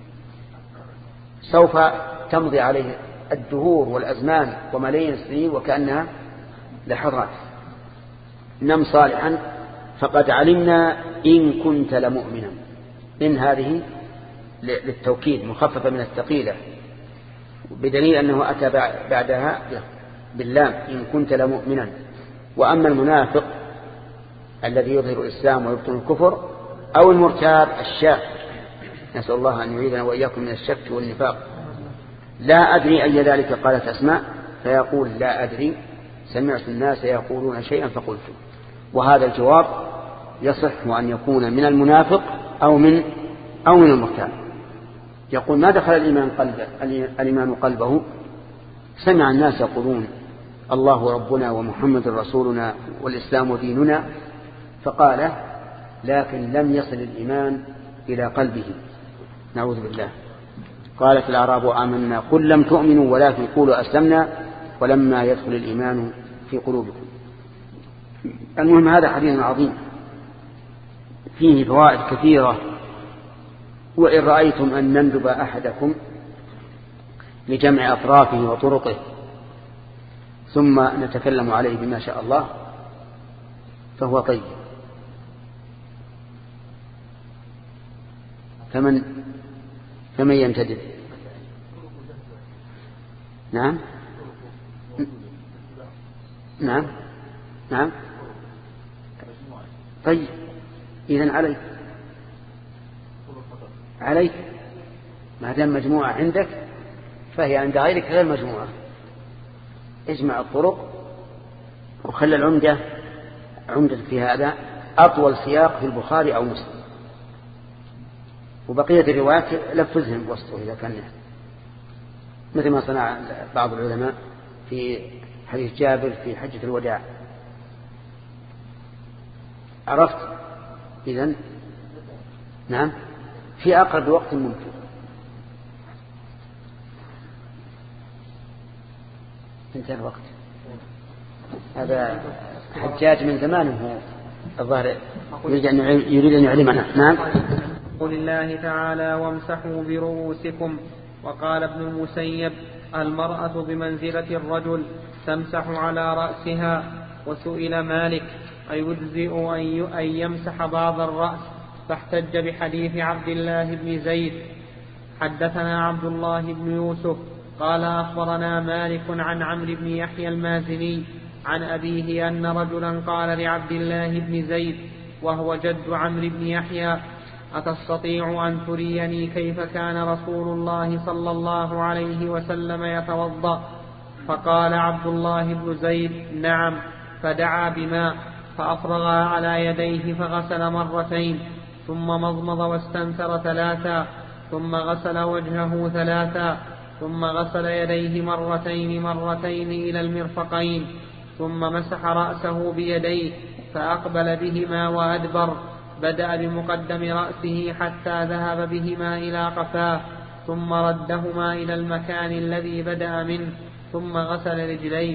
سوف تمضي عليه الدهور والأزمان وملايين السنين وكأنها لحظات. نم صالحا فقد علمنا إن كنت لمؤمنا. إن هذه للتوكيد مخففة من الثقيلة، بدليل أنه أتى بعدها باللام: إن كنت لمؤمنا. وأما المنافق الذي يظهر الإسلام ويبطن الكفر، أو المرتاب الشاك، نسأل الله أن يعيذنا وإياكم من الشك والنفاق. لا أدري أي ذلك قالت أسماء، فيقول: لا أدري، سمعت الناس يقولون شيئا فقلت. وهذا الجواب يصح أن يكون من المنافق أو من أو من المرتاب. يقول: ما دخل الإيمان قلبه الإيمان قلبه، سمع الناس يقولون الله ربنا ومحمد رسولنا والإسلام ديننا، فقال: لكن لم يصل الإيمان إلى قلبه، نعوذ بالله. قالت الأعراب آمنا قل لم تؤمنوا ولكن قولوا أسلمنا ولما يدخل الإيمان في قلوبكم. المهم هذا حديث عظيم فيه فوائد كثيرة. وإن رأيتم أن نندب أحدكم لجمع أطرافه وطرقه ثم نتكلم عليه بما شاء الله فهو طيب. فمن فمن يمتدد. نعم نعم نعم طيب. إذن عليك عليك ما دام مجموعة عندك فهي عند غيرك غير مجموعة. اجمع الطرق وخلى العمدة عمدة في هذا أطول سياق في البخاري أو مسلم، وبقية الروايات لفظهم بوسطه إذا كان مثل ما صنع بعض العلماء في حديث جابر في حجة الوداع. عرفت؟ إذن نعم في أقرب وقت ممكن. انتهى الوقت. هذا حجاج من زمانه الظاهر يريد أن يعلمنا. نعم. قول الله تعالى: وامسحوا برؤوسكم. وقال ابن المسيب: المرأة بمنزلة الرجل تمسح على رأسها. وسئل مالك أيجزئ أن يمسح بعض الرأس، فاحتج بحديث عبد الله بن زيد. حدثنا عبد الله بن يوسف قال أخبرنا مالك عن عمرو بن يحيى المازني عن أبيه أن رجلا قال لعبد الله بن زيد وهو جد عمرو بن يحيى: أتستطيع أن تريني كيف كان رسول الله صلى الله عليه وسلم يتوضأ؟ فقال عبد الله بن زيد: نعم. فدعا بماء فأفرغها على يديه فغسل مرتين، ثم مضمض واستنثر ثلاثا، ثم غسل وجهه ثلاثا، ثم غسل يديه مرتين مرتين إلى المرفقين، ثم مسح رأسه بيديه فأقبل بهما وأدبر، بدأ بمقدم رأسه حتى ذهب بهما إلى قفاه، ثم ردهما إلى المكان الذي بدأ منه، ثم غسل رجليه.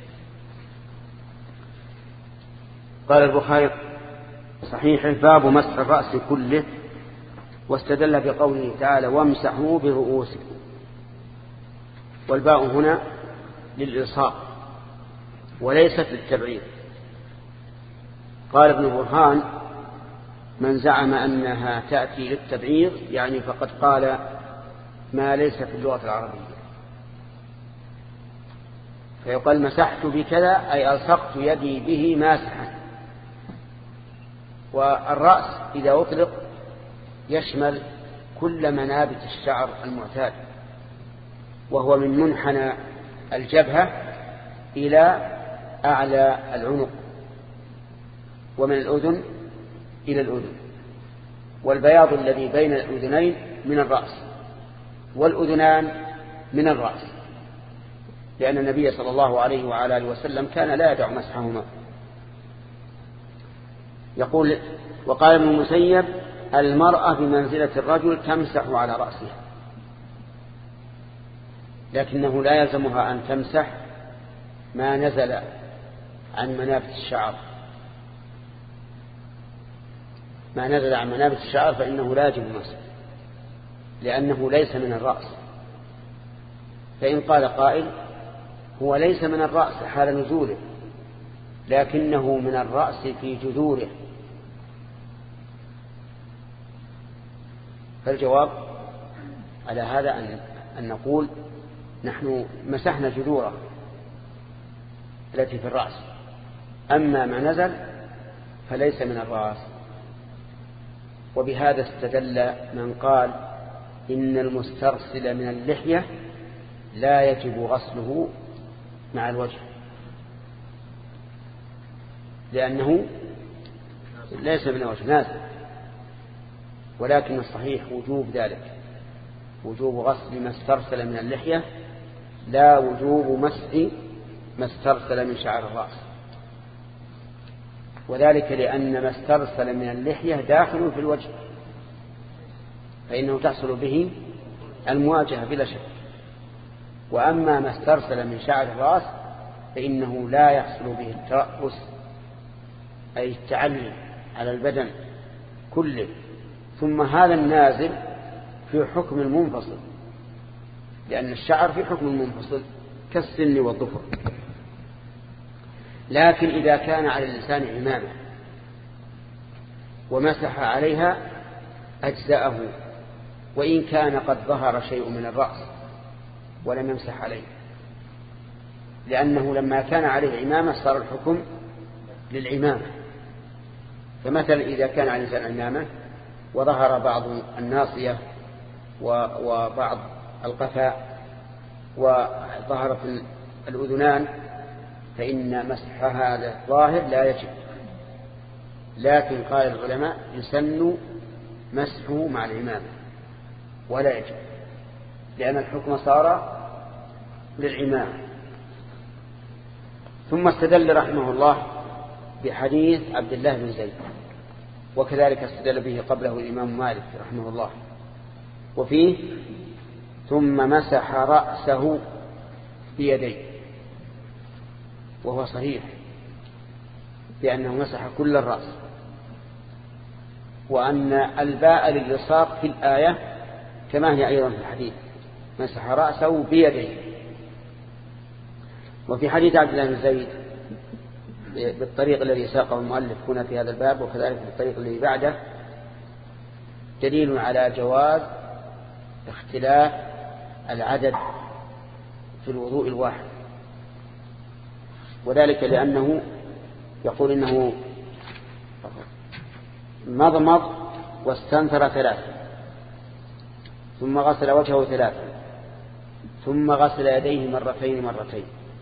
قال البخاري صحيح باب مسح الرأس كله، واستدل بقوله تعالى: وامسحوا برؤوسكم، والباء هنا للإلصاق وليست للتبعير. قال ابن برهان: من زعم أنها تأتي للتبعير يعني فقد قال ما ليس في اللغة العربية، فيقال مسحت بكذا أي ألصقت يدي به ماسحا. والرأس إذا أطلق يشمل كل منابت الشعر المعتاد، وهو من منحنى الجبهة إلى أعلى العنق، ومن الأذن إلى الأذن، والبياض الذي بين الأذنين من الرأس، والأذنان من الرأس، لأن النبي صلى الله عليه وعلى آله وسلم كان لا يدع مسحهما. يقول: وقال ابن المسيب: المرأة بمنزلة الرجل تمسح على رأسها، لكنه لا يلزمها أن تمسح ما نزل عن منابت الشعر. ما نزل عن منابت الشعر فإنه لا يجب المسح، لأنه ليس من الرأس. فإن قال قائل: هو ليس من الرأس حال نزوله، لكنه من الرأس في جذوره، فالجواب على هذا أن, أن نقول نحن مسحنا جذوره التي في الرأس، أما ما نزل فليس من الرأس. وبهذا استدل من قال إن المسترسل من اللحية لا يجب غسله مع الوجه، لأنه ليس من الوجه نازل، ولكن الصحيح وجوب ذلك، وجوب غسل ما استرسل من اللحية، لا وجوب مسح ما استرسل من شعر الرأس. وذلك لأن ما استرسل من اللحية داخل في الوجه، فإنه تحصل به المواجهة بلا شك. وأما ما استرسل من شعر الرأس فإنه لا يحصل به الترأس، أي التعلي على البدن كله. ثم هذا النازل في حكم المنفصل، لأن الشعر في حكم المنفصل كالسن والظفر. لكن إذا كان على الإنسان عمامة ومسح عليها أجزأه، وإن كان قد ظهر شيء من الرأس ولم يمسح عليه، لأنه لما كان عليه عمامة صار الحكم للعمامة. فمثلا إذا كان على الإنسان عمامة وظهر بعض الناصية وبعض القفاء وظهرت الأذنان فإن مسح هذا الظاهر لا يجب، لكن قال العلماء يسن مسحه مع العمامة ولا يجب، لأن الحكم صار للعمامة. ثم استدل رحمه الله بحديث عبد الله بن زيد، وكذلك استدل به قبله الإمام مالك رحمه الله، وفيه ثم مسح رأسه بيديه، وهو صحيح بأنه مسح كل الرأس، وأن الباء للإلصاق في الآية كما هي أيضا في الحديث، مسح رأسه بيديه وفي حديث عبد الله بن زيد بالطريق الذي ساقه المؤلف هنا في هذا الباب وكذلك بالطريق الذي بعده دليل على جواز اختلاف العدد في الوضوء الواحد، وذلك لأنه يقول إنه مضمض واستنثر ثلاثة ثم غسل وجهه ثلاثة ثم غسل يديه مرتين مرتين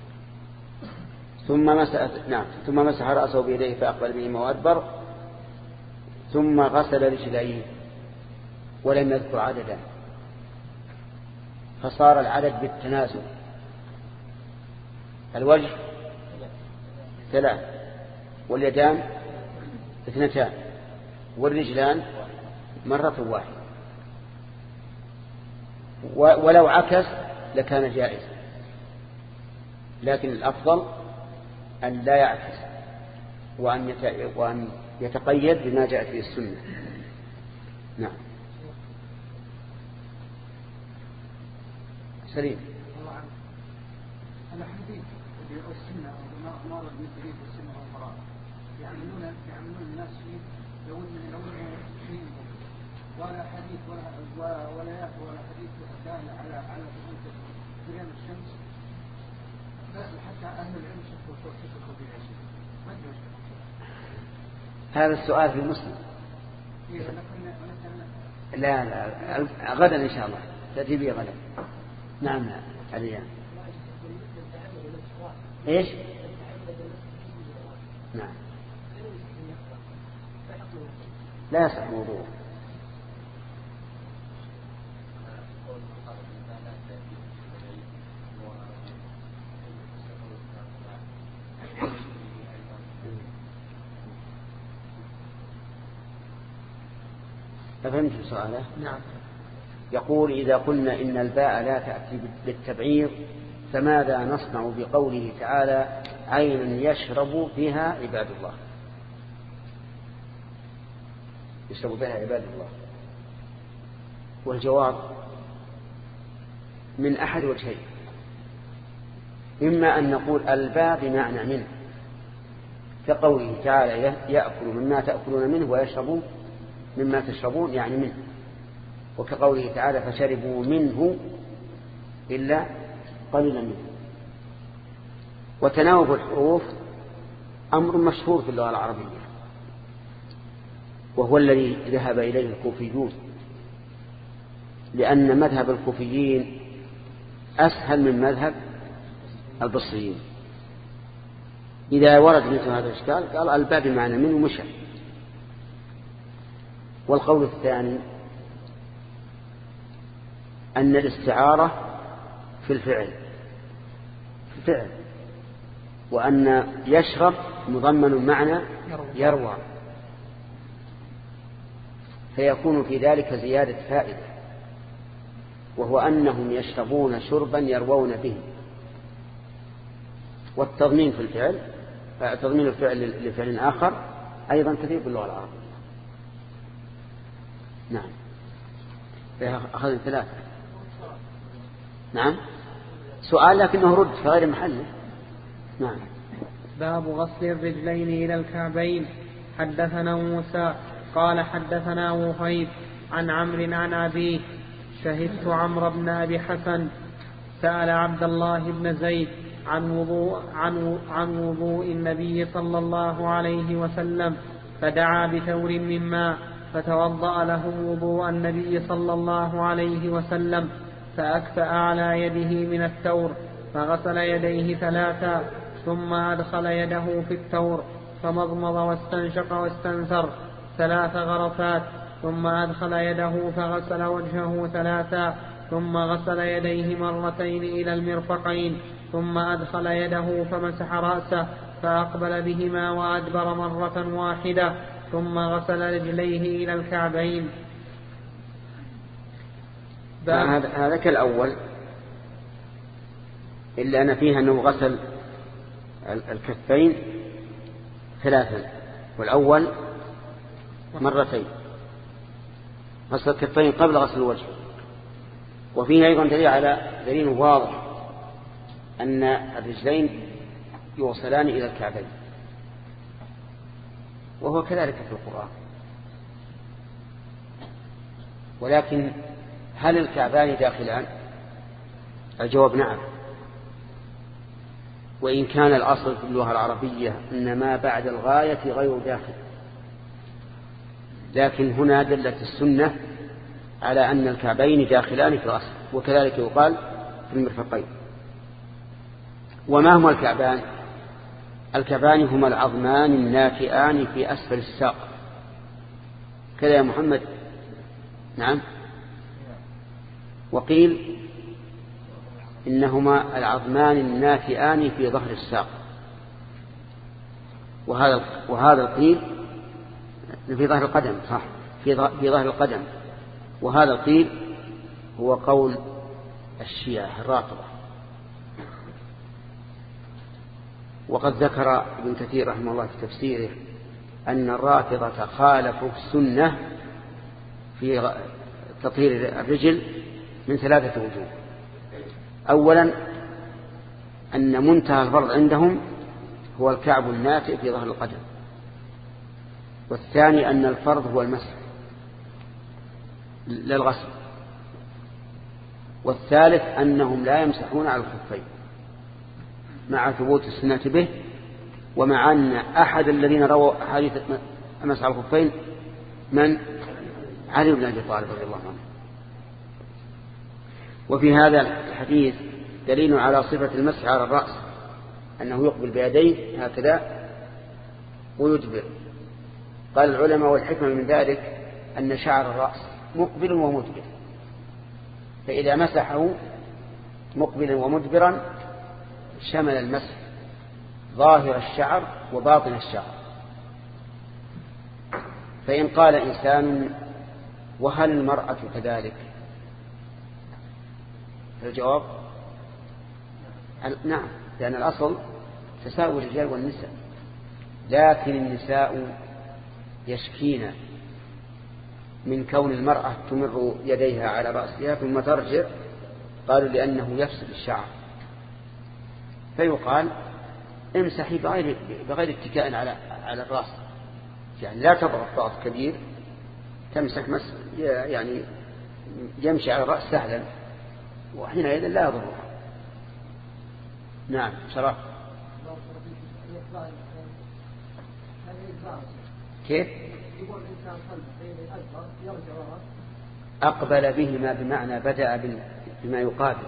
ثم مسح نعم ثم مسح رأسه بيديه فأقبل بهما وأدبر ثم غسل رجليه ولم يذكر عددا، فصار العدد بالتناسب. الوجه ثلاث واليدان اثنتان والرجلان مرة واحدة، ولو عكس لكان جائزا، لكن الأفضل أن لا يعكس وأن يتقيد بما جاءت به السنة. نعم. سليم. الحديث والسنة ما ورد من دليل السنة والقرآن يعملون يعملون الناس فيه لو لو شيء ولا حديث ولا ولا يأتي ولا حديث دال على على قيام الشمس، حتى أهل العلم شكوا شكوا في الشيء. ما أدري. هذا السؤال في مسلم. لا لا غدا إن شاء الله تأتي به غدا. نعم عليا. إيش؟ نعم. لا يصح موضوع. فهمت سؤاله؟ نعم. يقول إذا قلنا إن الباء لا تأتي بالتبعيض فماذا نصنع بقوله تعالى عين يشرب بها عباد الله؟ يشرب بها عباد الله. والجواب من أحد وجهين، إما أن نقول الباء بمعنى منه كقوله تعالى يأكل مما تأكلون منه ويشرب مما تشربون يعني منه، وكقوله تعالى فشربوا منه إلا قليلا منه. وتناوب الحروف أمر مشهور في اللغة العربية، وهو الذي ذهب إليه الكوفيون، لأن مذهب الكوفيين أسهل من مذهب البصريين. إذا ورد مثل هذا الإشكال قال الباء بمعنى منه مشى. والقول الثاني أن الاستعارة في الفعل في الفعل وأن يشرب مضمن معنى يروى، فيكون في ذلك زيادة فائدة، وهو أنهم يشربون شربا يروون به. والتضمين في الفعل تضمين الفعل لفعل آخر أيضا كثير باللغة العربية. نعم. أخذ ثلاثة. نعم سؤال لكنه رد في غير محله. نعم. باب غسل الرجلين إلى الكعبين. حدثنا موسى قال حدثنا وهيب عن عمرو عن أبيه شهدت عمرو بن أبي حسن سأل عبد الله بن زيد عن وضوء, عن, عن وضوء النبي صلى الله عليه وسلم فدعا بثور من ماء فتوضأ له وضوء النبي صلى الله عليه وسلم فأكفأ على يده من الثور فغسل يديه ثلاثا ثم أدخل يده في الثور فمضمض واستنشق واستنثر ثلاث غرفات ثم أدخل يده فغسل وجهه ثلاثا ثم غسل يديه مرتين إلى المرفقين ثم أدخل يده فمسح رأسه فأقبل بهما وأدبر مرة واحدة ثم غسل رجليه إلى الكعبين. هذا كالأول إلا أن فيها أنه غسل الكفين ثلاثا والأول مرتين، غسل الكفين قبل غسل الوجه. وفيه أيضا دليل على دليل واضح أن الرجلين يوصلان إلى الكعبين، وهو كذلك في القرآن. ولكن هل الكعبان داخلان؟ الجواب نعم، وإن كان الأصل في اللغة العربية أن ما بعد الغاية غير داخل، لكن هنا دلت السنة على أن الكعبين داخلان في الأصل، وكذلك يقال في المرفقين. وما هما الكعبان؟ الكعبان هما العظمان الناتئان في أسفل الساق، كذا يا محمد؟ نعم. وقيل إنهما العظمان الناتئان في ظهر الساق، وهذا وهذا القيل في ظهر القدم، صح، في ظهر القدم، وهذا القيل هو قول الشيعة الرافضة. وقد ذكر ابن كثير رحمه الله في تفسيره أن الرافضة خالفوا السنة في تطهير الرجل من ثلاثة وجوه. أولا أن منتهى الفرض عندهم هو الكعب الناتئ في ظهر القدم، والثاني أن الفرض هو المسح للغسل، والثالث أنهم لا يمسحون على الخفين مع ثبوت السنة به، ومع أن أحد الذين رووا حديث مسح على الخفين من علي بن أبي طالب رضي الله عنه. وفي هذا الحديث دليل على صفة المسح على الرأس، أنه يقبل بيديه هكذا ويدبر. قال العلماء والحكمة من ذلك أن شعر الرأس مقبل ومدبر، فإذا مسحه مقبلا ومدبرا شمل المسح ظاهر الشعر وباطن الشعر. فإن قال إنسان وهل المرأة كذلك؟ الجواب نعم، لأن الأصل تساوي الرجال والنساء، لكن النساء يشكين من كون المرأة تمر يديها على رأسها ثم ترجع، قالوا لأنه يفسد الشعر، فيقال امسحي بغير, بغير اتكاء على على الرأس، يعني لا تضغط ضغط كبير، تمسح مس يعني يمشي على الرأس سهلا، وحينئذ لا يضرها. نعم شرف. كيف؟ أقبل بهما بمعنى بدأ بما يقابل.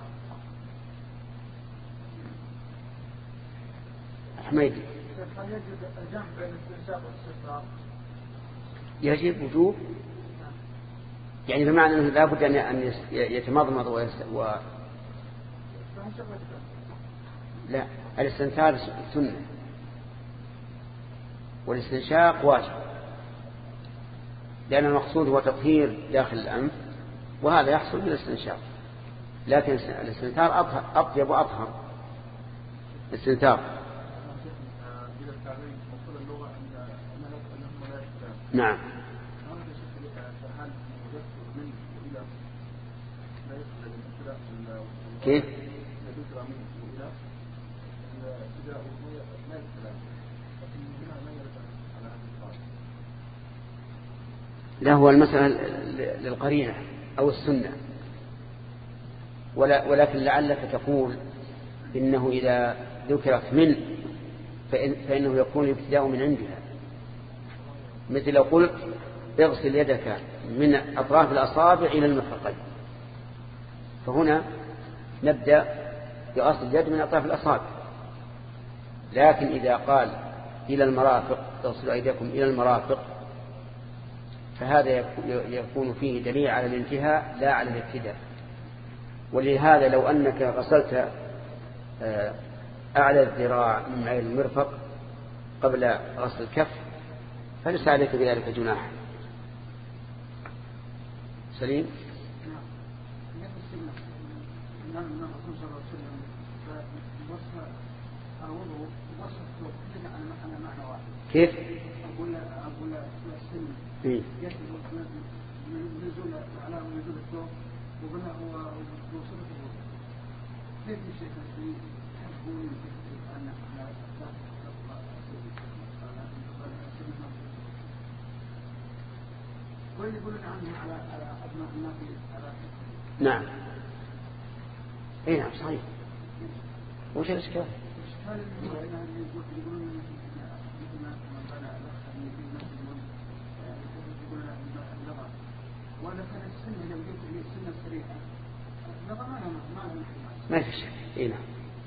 أحمد يجب وجوب، يعني بمعنى أنه لا بد أن يتمضمض و لا، الاستنثار سنة والاستنشاق واجب، لأن المقصود هو تطهير داخل الأنف، وهذا يحصل بالاستنشاق، لكن الاستنثار أطيب وأطهر. الاستنثار نعم. كيف؟ لا، هو المسألة للقرينة أو السنة، ولا ولكن لعلك تقول إنه إذا ذكرت من فإن فإنه يكون الابتداء من عندها، مثل لو قلت اغسل يدك من أطراف الأصابع إلى المرفقين، فهنا نبدأ بغسل اليد من أطراف الأصابع. لكن إذا قال إلى المرافق اغسلوا أيديكم إلى المرافق، فهذا يكون فيه دليل على الانتهاء لا على الابتداء. ولهذا لو أنك غسلت أعلى الذراع من عين المرفق قبل غسل الكف فليس عليك بذلك جناح. سليم. كيف؟ أقول أقول السن يجب نزول على نزول الثوب وبناء وصفته كيف الشيخ الشيخ يحبون أن على أساس واللي يقولون عنه على على أبناء الناس على نعم اي نعم صحيح. وش الاشكال؟ الاشكال اللي يقولون مثل ما قال الاخ ان في ناس يقولون اللغه ولا كان السنه لو جبت لي السنه الصريحه اللغه ما لها ما لها ما في شيء. اي نعم.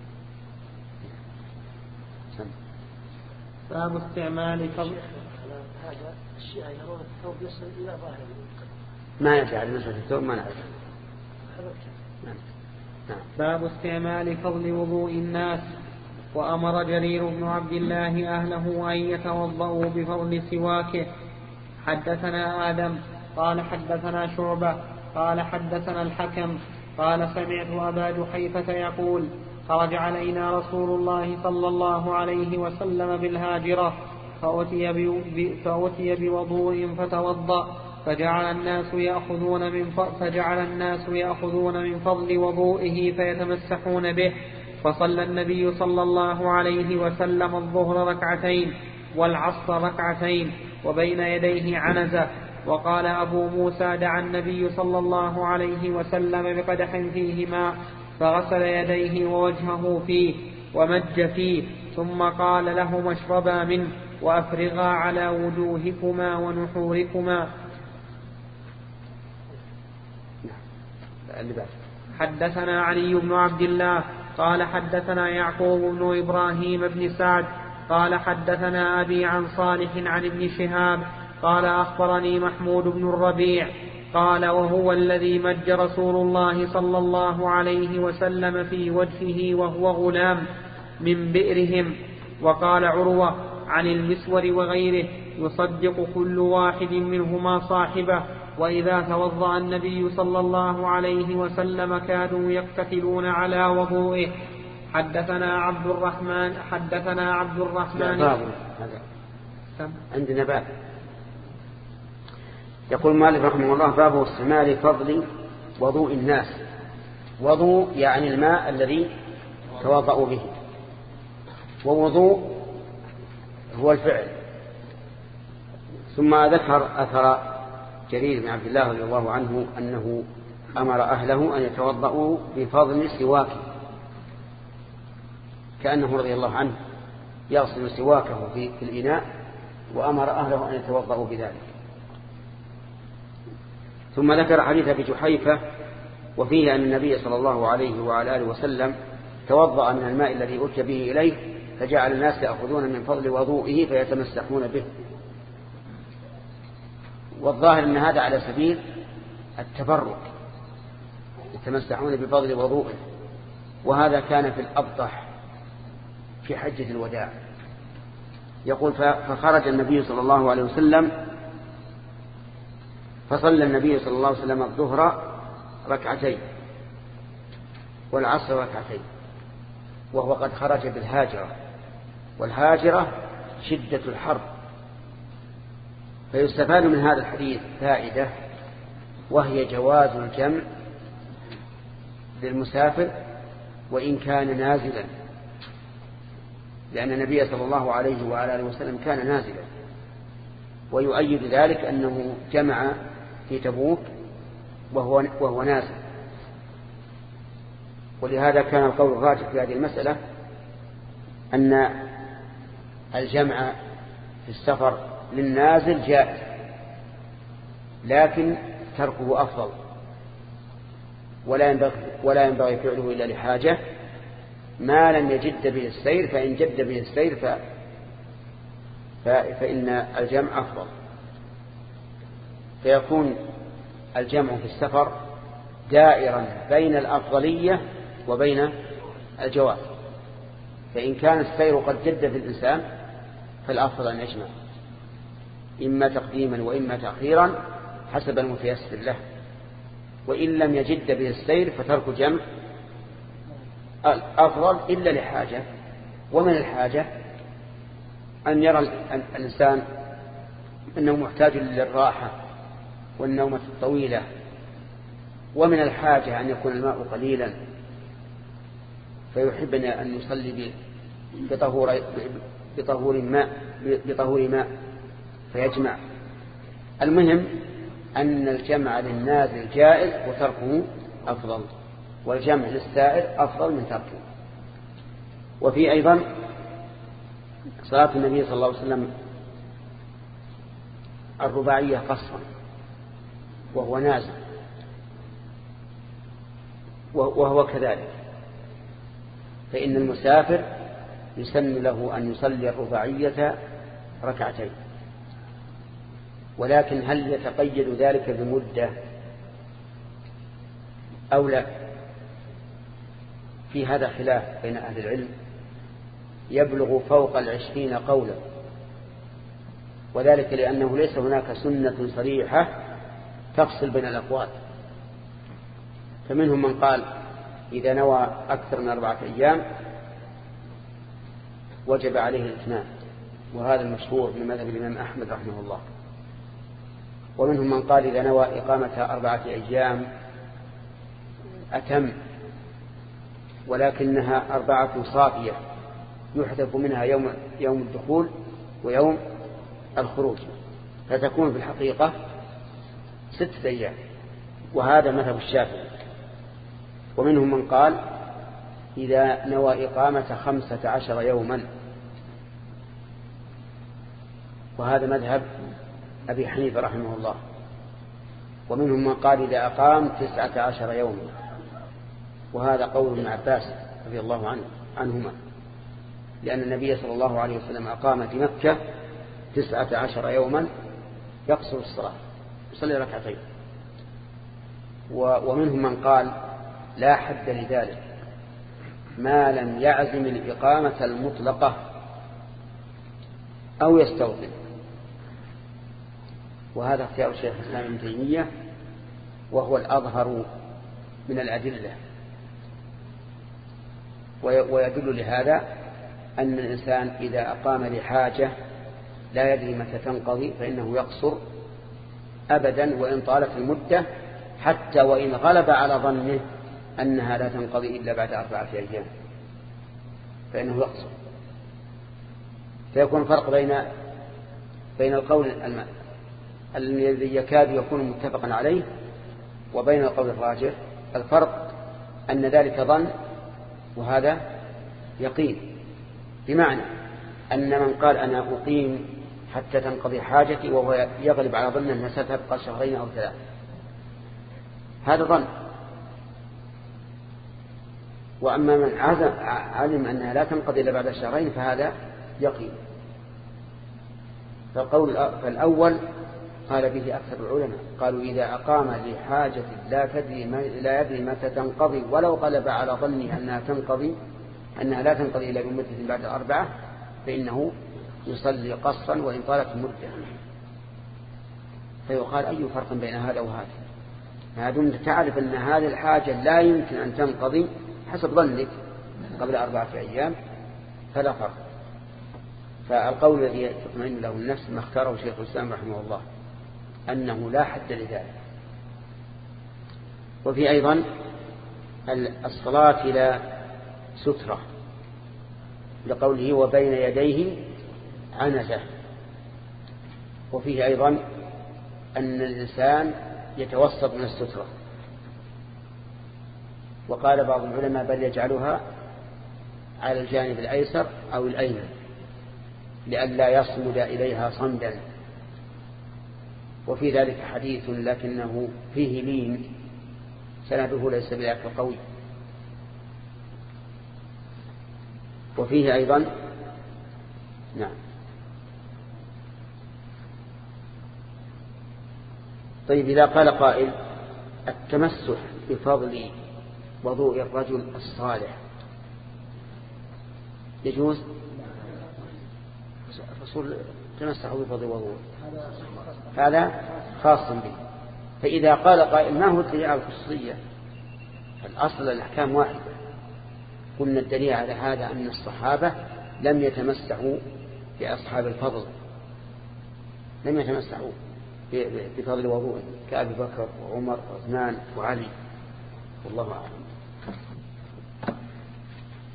باب استعمال فضل هذا الشيعة يرون الثوب يصل إلى ظاهر ما يدري على مسألة الثوب ما نعرف. نعم. نعم. باب استعمال فضل وضوء الناس. وأمر جرير بن عبد الله أهله أن يتوضأوا بفضل سواكه. حدثنا آدم قال حدثنا شعبة قال حدثنا الحكم قال سمعت أبا جحيفة يقول خرج علينا رسول الله صلى الله عليه وسلم بالهاجرة فأتي, فأتي بوضوء فتوضأ فجعل الناس يأخذون من فجعل الناس يأخذون من فضل وضوئه فيتمسحون به. فصلى النبي صلى الله عليه وسلم الظهر ركعتين والعصر ركعتين وبين يديه عنزة. وقال أبو موسى دعا النبي صلى الله عليه وسلم بقدح فيه ماء فغسل يديه ووجهه فيه ومج فيه ثم قال لهما اشربا منه وأفرغا على وجوهكما ونحوركما. حدثنا علي بن عبد الله قال حدثنا يعقوب بن إبراهيم بن سعد قال حدثنا أبي عن صالح عن ابن شهاب قال أخبرني محمود بن الربيع قال وهو الذي مج رسول الله صلى الله عليه وسلم في وجهه وهو غلام من بئرهم. وقال عروة عن المسور وغيره يصدق كل واحد منهما صاحبه. وإذا توضأ النبي صلى الله عليه وسلم كانوا يقتتلون على وضوئه. حدثنا عبد الرحمن حدثنا عبد الرحمن هذا عندنا باب يقول مالك رحمه الله باب استعمال فضل وضوء الناس. وضوء يعني الماء الذي توضأوا به، ووضوء هو الفعل. ثم ذكر أثر جرير بن عبد الله رضي الله عنه أنه أمر أهله أن يتوضأوا بفضل سواكه، كأنه رضي الله عنه يغسل سواكه في الإناء وأمر أهله أن يتوضأوا بذلك. ثم ذكر حديث أبي جحيفة وفيه أن النبي صلى الله عليه وعلى آله وسلم توضأ من الماء الذي أتي به إليه فجعل الناس يأخذون من فضل وضوئه فيتمسحون به. والظاهر أن هذا على سبيل التبرك، يتمسحون بفضل وضوئه. وهذا كان في الأبطح في حجة الوداع. يقول فخرج النبي صلى الله عليه وسلم فصلى النبي صلى الله عليه وسلم الظهر ركعتين والعصر ركعتين وهو قد خرج بالهاجرة، والهاجرة شدة الحر. فيستفاد من هذا الحديث فائدة، وهي جواز الجمع للمسافر وإن كان نازلا، لأن النبي صلى الله عليه وعلى آله وسلم كان نازلا. ويؤيد ذلك أنه جمع في تبوك وهو, وهو نازل. ولهذا كان القول الراجح في هذه المسألة أن الجمع في السفر للنازل جائز، لكن تركه أفضل، ولا ينبغي, ولا ينبغي فعله إلا لحاجة ما لم يجد به السير، فإن جد به السير ف... فإن الجمع أفضل. فيكون الجمع في السفر دائرا بين الأفضلية وبين الجواز. فإن كان السير قد جد في الإنسان فالأفضل أن يجمع، إما تقديما وإما تأخيرا حسب المتيسر له. وإن لم يجد به السير فترك جمع الأفضل إلا لحاجة. ومن الحاجة أن يرى الإنسان أنه محتاج للراحة والنومة الطويلة، ومن الحاجة أن يكون الماء قليلا، فيحب أن يصلي بطهور بطهور ماء بطهور ماء فيجمع. المهم أن الجمع للنازل جائز وتركه أفضل، والجمع للسائر أفضل من تركه. وفي أيضا صلاة النبي صلى الله عليه وسلم الرباعية قصرا وهو نازل، وهو كذلك، فإن المسافر يسن له أن يصلي الرباعية ركعتين. ولكن هل يتقيد ذلك بمدة أو لا؟ في هذا خلاف بين أهل العلم يبلغ فوق العشرين قولا، وذلك لأنه ليس هناك سنة صريحة تفصل بين الأقوال. فمنهم من قال إذا نوى أكثر من أربعة أيام وجب عليه الاثنان، وهذا المشهور من مذهب الإمام أحمد رحمه الله. ومنهم من قال إذا نوى إقامة أربعة أيام أتم، ولكنها أربعة صافية يحذف منها يوم يوم الدخول ويوم الخروج، فتكون في الحقيقة ستة أيام، وهذا مذهب الشافعي. ومنهم من قال إذا نوى إقامة خمسة عشر يوما، وهذا مذهب أبي حنيفة رحمه الله. ومنهم من قال إذا أقام تسعة عشر يوما، وهذا قول ابن عباس رضي الله عنه عنهما، لأن النبي صلى الله عليه وسلم أقام في مكة تسعة عشر يوما يقصر الصلاة يصلي ركعتين. ومنهم من قال لا حد لذلك ما لم يعزم الإقامة المطلقة أو يستوطن، وهذا اختيار الشيخ الإسلام ابن تيمية، وهو الأظهر من الأدلة. ويدل لهذا أن الإنسان إذا أقام لحاجة لا يدري متى تنقضي فإنه يقصر أبدا وإن طالت المدة، حتى وإن غلب على ظنه أنها لا تنقضي إلا بعد أربعة أيام فإنه يقصر. فيكون فرق بين بين القول الذي يكاد يكون متفقا عليه وبين القول الراجح. الفرق أن ذلك ظن وهذا يقين، بمعنى أن من قال أنا أقيم حتى تنقضي حاجتي وهو يغلب على ظنه أنها ستبقى شهرين أو ثلاثة، هذا ظن. وأما من علم أنها لا تنقضي إلا بعد شهرين فهذا يقين. فالقول فالأول قال به أكثر العلماء، قالوا إذا أقام لحاجة لا تدري لا يدري متى تنقضي ولو غلب على ظنه أنها تنقضي أنها لا تنقضي إلا بمدة بعد أربعة فإنه يصلي قصرا وإن طالت المدة. فيقال أي فرق بين هذا وهذا؟ ما دمت تعرف أن هذه الحاجة لا يمكن أن تنقضي حسب ظنك قبل أربعة أيام فلا فرق. فالقول الذي تطمئن له النفس ما اختاره شيخ الإسلام رحمه الله أنه لا حد لذلك. وفي أيضا الصلاة إلى سترة لقوله وبين يديه عنزة. وفيه أيضا أن الإنسان يتوسط من السترة، وقال بعض العلماء بل يجعلها على الجانب الأيسر أو الأيمن لئلا يصمد إليها صمدا. وفي ذلك حديث لكنه فيه لين سنده ليس بذاك قوي. وفيه أيضا نعم طيب إذا قال قائل التمسح بفضل وضوء الرجل الصالح يجوز؟ الرسول تمسح بفضل وضوء هذا خاص به. فإذا قال قائل ما هو الدليل على الخصوصية؟ الأصل الأحكام واحدة. قلنا الدليل على هذا أن الصحابة لم يتمسحوا بأصحاب الفضل، لم يتمسحوا بفضل وضوء كأبي بكر وعمر وعثمان وعلي، والله أعلم.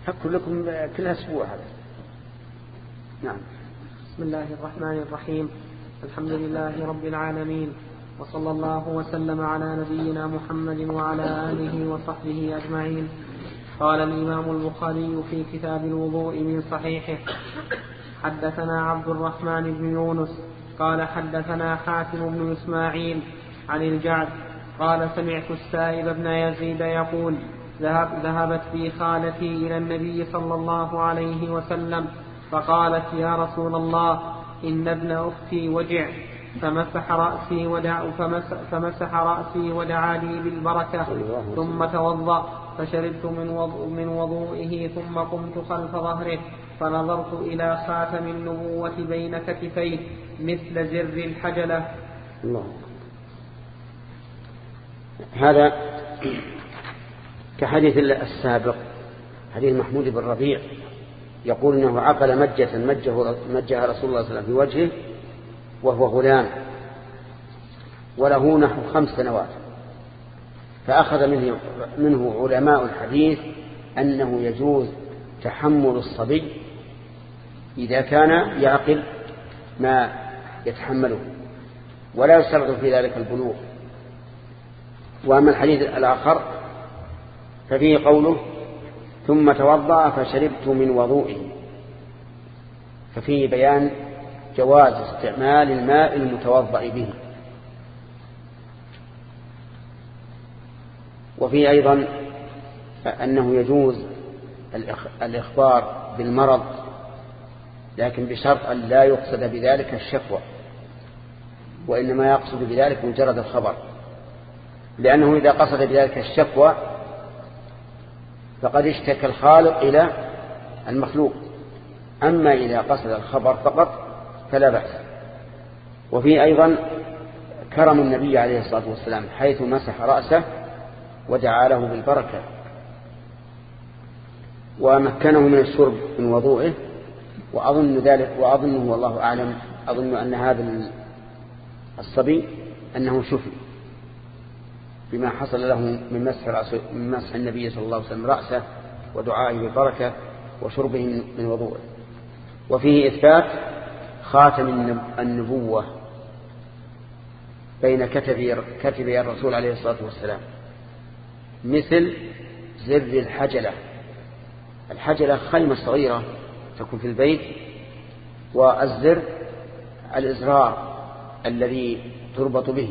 أكل لكم كل أسبوع هذا. نعم. بسم الله الرحمن الرحيم. الحمد لله رب العالمين، وصلى الله وسلم على نبينا محمد وعلى آله وصحبه أجمعين. قال الإمام البخاري في كتاب الوضوء من صحيحه: حدثنا عبد الرحمن بن يونس قال حدثنا حاتم بن إسماعيل عن الجعد قال سمعت السائب بن يزيد يقول: ذهب ذهبت بي خالتي إلى النبي صلى الله عليه وسلم فقالت: يا رسول الله، إن ابن أختي وجع، فمسح رأسي ودع فمسح, فمسح رأسي ودعا لي بالبركة، ثم توضأ فشربت من, وضوء من وضوئه، ثم قمت خلف ظهره فنظرت إلى خاتم النبوة بين كتفيه مثل زر الحجلة. الله. هذا كحديث السابق، حديث محمود بن ربيع يقول إنه عقل مجة مجه مجها رسول الله صلى الله عليه وسلم في وجهه وهو غلام وله نحو خمس سنوات، فأخذ منه, منه علماء الحديث أنه يجوز تحمل الصبي إذا كان يعقل ما يتحمله، ولا يشترط في ذلك البلوغ. وأما الحديث الآخر ففيه قوله: ثم توضأ فشربت من وضوئه، ففيه بيان جواز استعمال الماء المتوضأ به. وفيه أيضا أنه يجوز الإخبار بالمرض، لكن بشرط أن لا يقصد بذلك الشكوى، وإنما يقصد بذلك مجرد الخبر، لأنه إذا قصد بذلك الشكوى فقد اشتكى الخالق إلى المخلوق، أما إذا قصد الخبر فقط فلا بأس. وفي أيضا كرم النبي عليه الصلاة والسلام حيث مسح رأسه ودعا له بالبركة، ومكنه من الشرب من وضوئه. وأظن ذلك وأظنه والله أعلم أظن أن هذا الصبي أنه شفي بما حصل له من مسح, من مسح النبي صلى الله عليه وسلم رأسه ودعائه بالبركة وشربه من وضوءه. وفيه إثبات خاتم النبوة بين كتفي الرسول عليه الصلاة والسلام مثل زر الحجلة. الحجلة خيمة صغيرة تكون في البيت، والزر الإزرار الذي تربط به.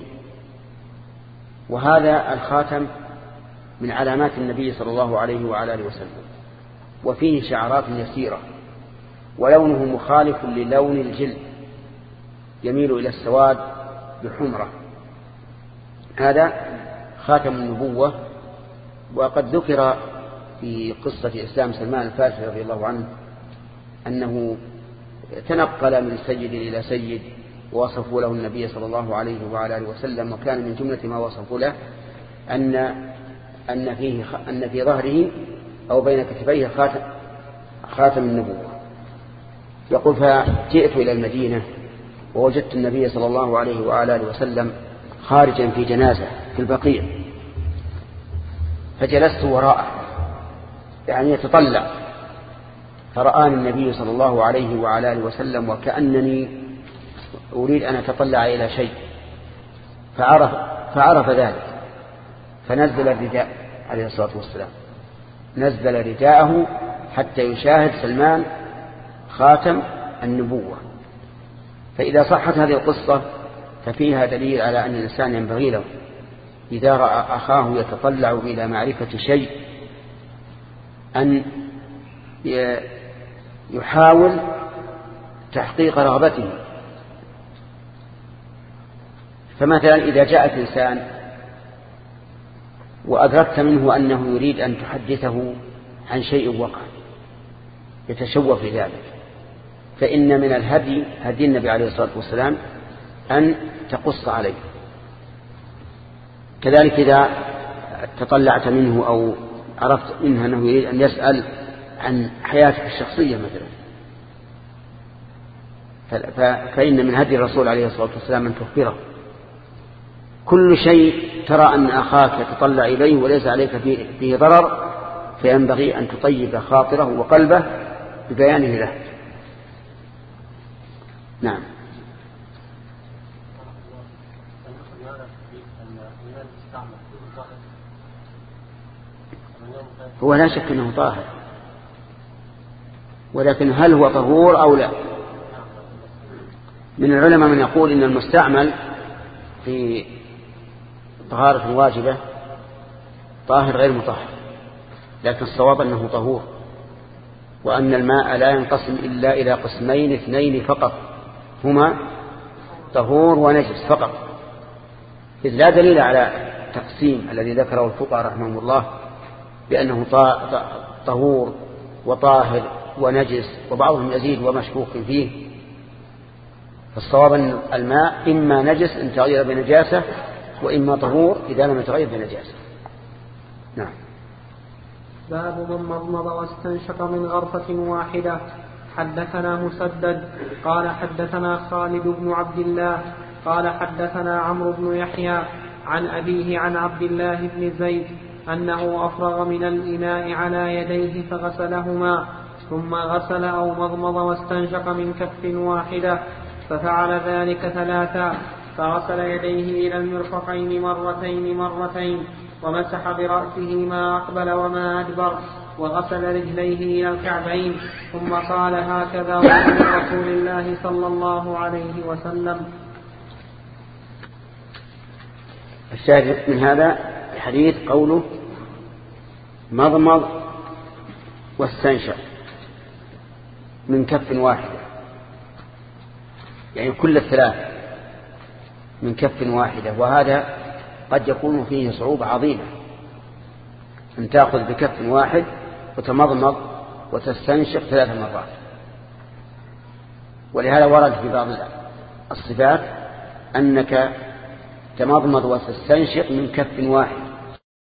وهذا الخاتم من علامات النبي صلى الله عليه وعلى آله وسلم، وفيه شعرات يسيرة، ولونه مخالف للون الجلد، يميل إلى السواد بحمرة. هذا خاتم النبوة. وقد ذكر في قصة إسلام سلمان الفارسي رضي الله عنه أنه تنقل من سيد إلى سيد ووصفوا له النبي صلى الله عليه وعلى آله وسلم، وكان من جملة ما وصفوا له أن أن فيه أن في ظهره أو بين كتفيه خاتم خاتم النبوة. يقول: فجئت إلى المدينة ووجدت النبي صلى الله عليه وعلى آله وسلم خارجا في جنازة في البقيع، فجلست وراءه يعني يتطلع، فرآني النبي صلى الله عليه وعلى آله وسلم وكأنني أريد أن أتطلع إلى شيء، فعرف, فعرف ذلك، فنزل الرداء عليه الصلاة والسلام، نزل رداءه حتى يشاهد سلمان خاتم النبوة. فإذا صحت هذه القصة ففيها دليل على أن الإنسان ينبغي له إذا رأى أخاه يتطلع إلى معرفة شيء أن يحاول تحقيق رغبته. فمثلا إذا جاءك إنسان وأدركت منه أنه يريد أن تحدثه عن شيء وقع يتشوف في ذلك، فإن من الهدي هدي النبي عليه الصلاة والسلام أن تقص عليه. كذلك إذا تطلعت منه أو عرفت منه أنه يريد أن يسأل عن حياتك الشخصية مثلا، فإن من هدي الرسول عليه الصلاة والسلام أن تخبره. كل شيء ترى أن أخاك يتطلع إليه وليس عليك فيه ضرر فينبغي أن تطيب خاطره وقلبه ببيانه له. نعم. هو لا شك أنه طاهر، ولكن هل هو طهور أو لا؟ من العلماء من يقول إن المستعمل في طهارة واجبة طاهر غير مطهر، لكن الصواب أنه طهور، وأن الماء لا ينقسم إلا إلى قسمين اثنين فقط، هما طهور ونجس فقط، إذ لا دليل على تقسيم الذي ذكره الفقهاء رحمهم الله بأنه طهور وطاهر ونجس، وبعضهم يزيد ومشكوك فيه. فالصواب أن الماء إما نجس إن تغير بنجاسة، وإما طهور إذا لم يتغير بنجاسة. نعم. باب من مضمض واستنشق من غرفة واحدة. حدثنا مسدد قال حدثنا خالد بن عبد الله قال حدثنا عمرو بن يحيى عن أبيه عن عبد الله بن زيد أنه أفرغ من الإناء على يديه فغسلهما، ثم غسل أو مضمض واستنشق من كف واحدة، ففعل ذلك ثلاثا، فغسل يديه إلى المرفقين مرتين مرتين، ومسح برأسه ما أقبل وما أدبر، وغسل رجليه إلى الكعبين، ثم قال هكذا وضوء رسول الله صلى الله عليه وسلم. الشاهد من هذا الحديث قوله مضمض واستنشق من كف واحدة، يعني كل الثلاث من كف واحدة، وهذا قد يكون فيه صعوبة عظيمة أن تأخذ بكف واحد وتمضمض وتستنشق ثلاث مرات. ولهذا ورد في بعض الصفات أنك تمضمض وتستنشق من كف واحد،